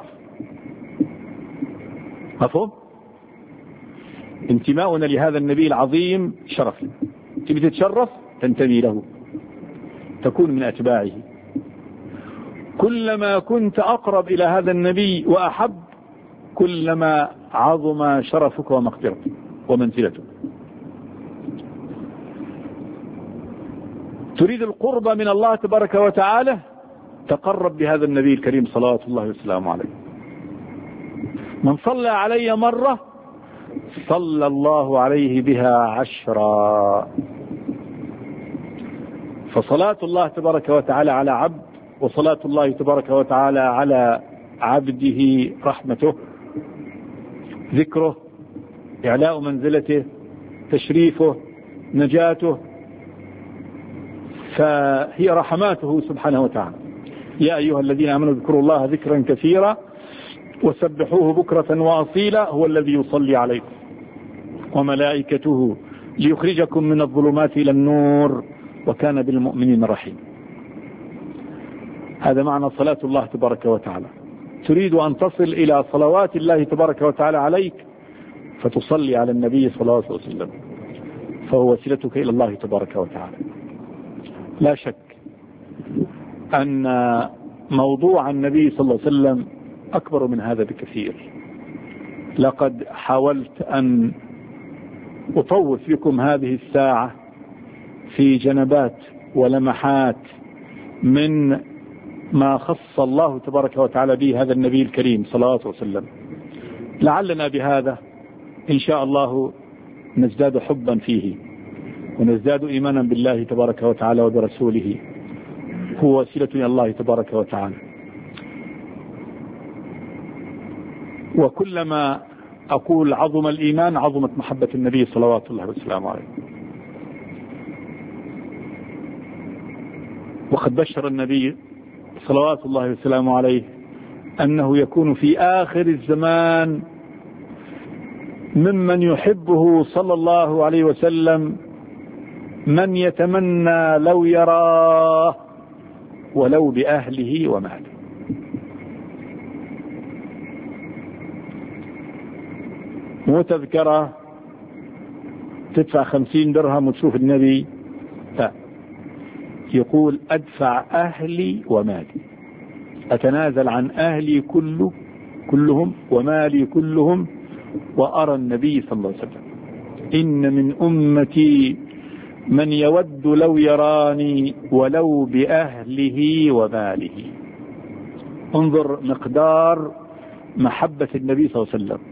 مفهوم؟ انتماؤنا لهذا النبي العظيم شرف. تبي تتشرف تنتمي له، تكون من أتباعه. كلما كنت أقرب إلى هذا النبي وأحب كلما عظم شرفك ومقدرتك ومنزلتك. تريد القرب من الله تبارك وتعالى، تقرب بهذا النبي الكريم صلوات الله وسلامه عليه. من صلى علي مرة صلى الله عليه بها عشرا. فصلاة الله تبارك وتعالى على عبد، وصلاة الله تبارك وتعالى على عبده رحمته، ذكره، إعلاء منزلته، تشريفه، نجاته، فهي رحماته سبحانه وتعالى. يا أيها الذين آمنوا اذكروا الله ذكرا كثيرا وسبحوه بكرة وأصيلا هو الذي يصلي عليكم وملائكته ليخرجكم من الظلمات إلى النور وكان بالمؤمنين رحيم. هذا معنى صلاة الله تبارك وتعالى. تريد أن تصل إلى صلوات الله تبارك وتعالى عليك فتصلي على النبي صلى الله عليه وسلم، فهو وسيلتك إلى الله تبارك وتعالى. لا شك أن موضوع النبي صلى الله عليه وسلم أكبر من هذا بكثير. لقد حاولت أن أطوف بكم هذه الساعة في جنبات ولمحات من ما خص الله تبارك وتعالى به هذا النبي الكريم صلى الله عليه وسلم. لعلنا بهذا إن شاء الله نزداد حبا فيه ونزداد إيمانا بالله تبارك وتعالى وبرسوله، هو وسيلة إلى الله تبارك وتعالى. وكلما أقول عظم الإيمان عظمت محبة النبي صلوات الله وسلامه عليه. وقد بشر النبي صلوات الله وسلامه عليه أنه يكون في آخر الزمان ممن يحبه صلى الله عليه وسلم من يتمنى لو يراه ولو بأهله وماله. مو تذكرة تدفع خمسين درهم وتشوف النبي، لا، يقول أدفع أهلي ومالي، أتنازل عن أهلي كله كلهم ومالي كلهم وأرى النبي صلى الله عليه وسلم. إن من أمتي من يود لو يراني ولو بأهله وماله. انظر مقدار محبة النبي صلى الله عليه وسلم.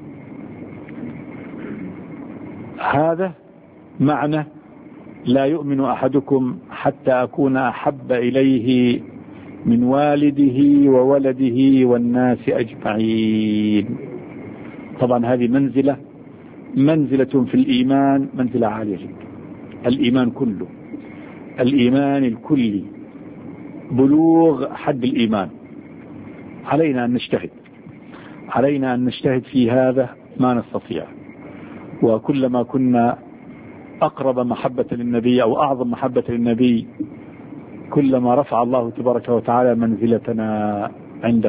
هذا معنى لا يؤمن أحدكم حتى أكون أحب إليه من والده وولده والناس أجمعين. طبعا هذه منزلة منزلة في الإيمان، منزلة عالية جدا. الإيمان كله، الإيمان الكلي، بلوغ حد الإيمان. علينا أن نجتهد، علينا أن نجتهد في هذا ما نستطيع. وكلما كنا أقرب محبة للنبي أو أعظم محبة للنبي كلما رفع الله تبارك وتعالى منزلتنا عنده.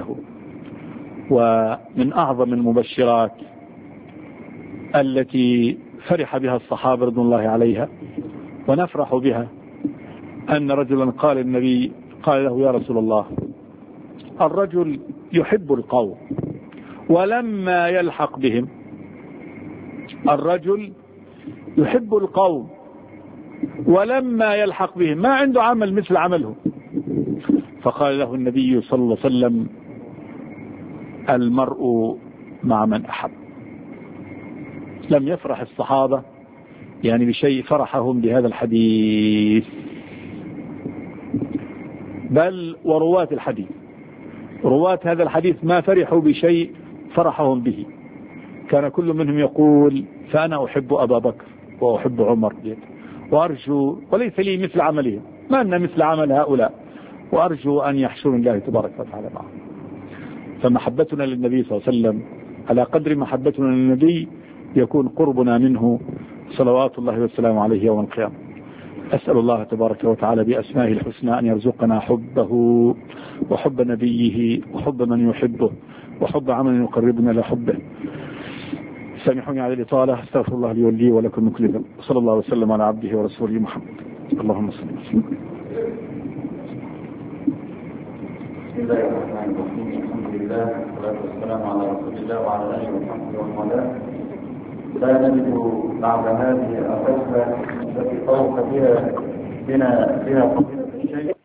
ومن أعظم المبشرات التي فرح بها الصحابة رضي الله عليها ونفرح بها أن رجلا قال النبي قال له: يا رسول الله، الرجل يحب القوم ولما يلحق بهم، الرجل يحب القوم ولما يلحق بهم ما عنده عمل مثل عملهم. فقال له النبي صلى الله عليه وسلم: المرء مع من أحب. لم يفرح الصحابة يعني بشيء، فرحهم بهذا الحديث. بل ورواة الحديث. رواة هذا الحديث ما فرحوا بشيء فرحهم به، كان كل منهم يقول فأنا أحب أبا بكر وأحب عمر وأرجو، وليس لي مثل عملهم، ما أن مثل عمل هؤلاء، وأرجو أن يحشرني الله تبارك وتعالى معهم. فمحبتنا للنبي صلى الله عليه وسلم على قدر محبتنا للنبي يكون قربنا منه صلوات الله والسلام عليه يوم القيامة. أسأل الله تبارك وتعالى بأسمائه الحسنى أن يرزقنا حبه وحب نبيه وحب من يحبه وحب عمل يقربنا لحبه. سامحوني على الإطالة، استغفر الله لي ولي ولكم من كل ذنب، صلى الله وسلم على عبده ورسوله محمد. اللهم صل وسلم. بسم الله الرحمن الرحيم، الحمد لله والصلاة والسلام على رسول الله وعلى آله وصحبه ومن والاه. لا نجد بعد هذه الأسئلة التي طرق فيها بنا فيها فضيلة الشيخ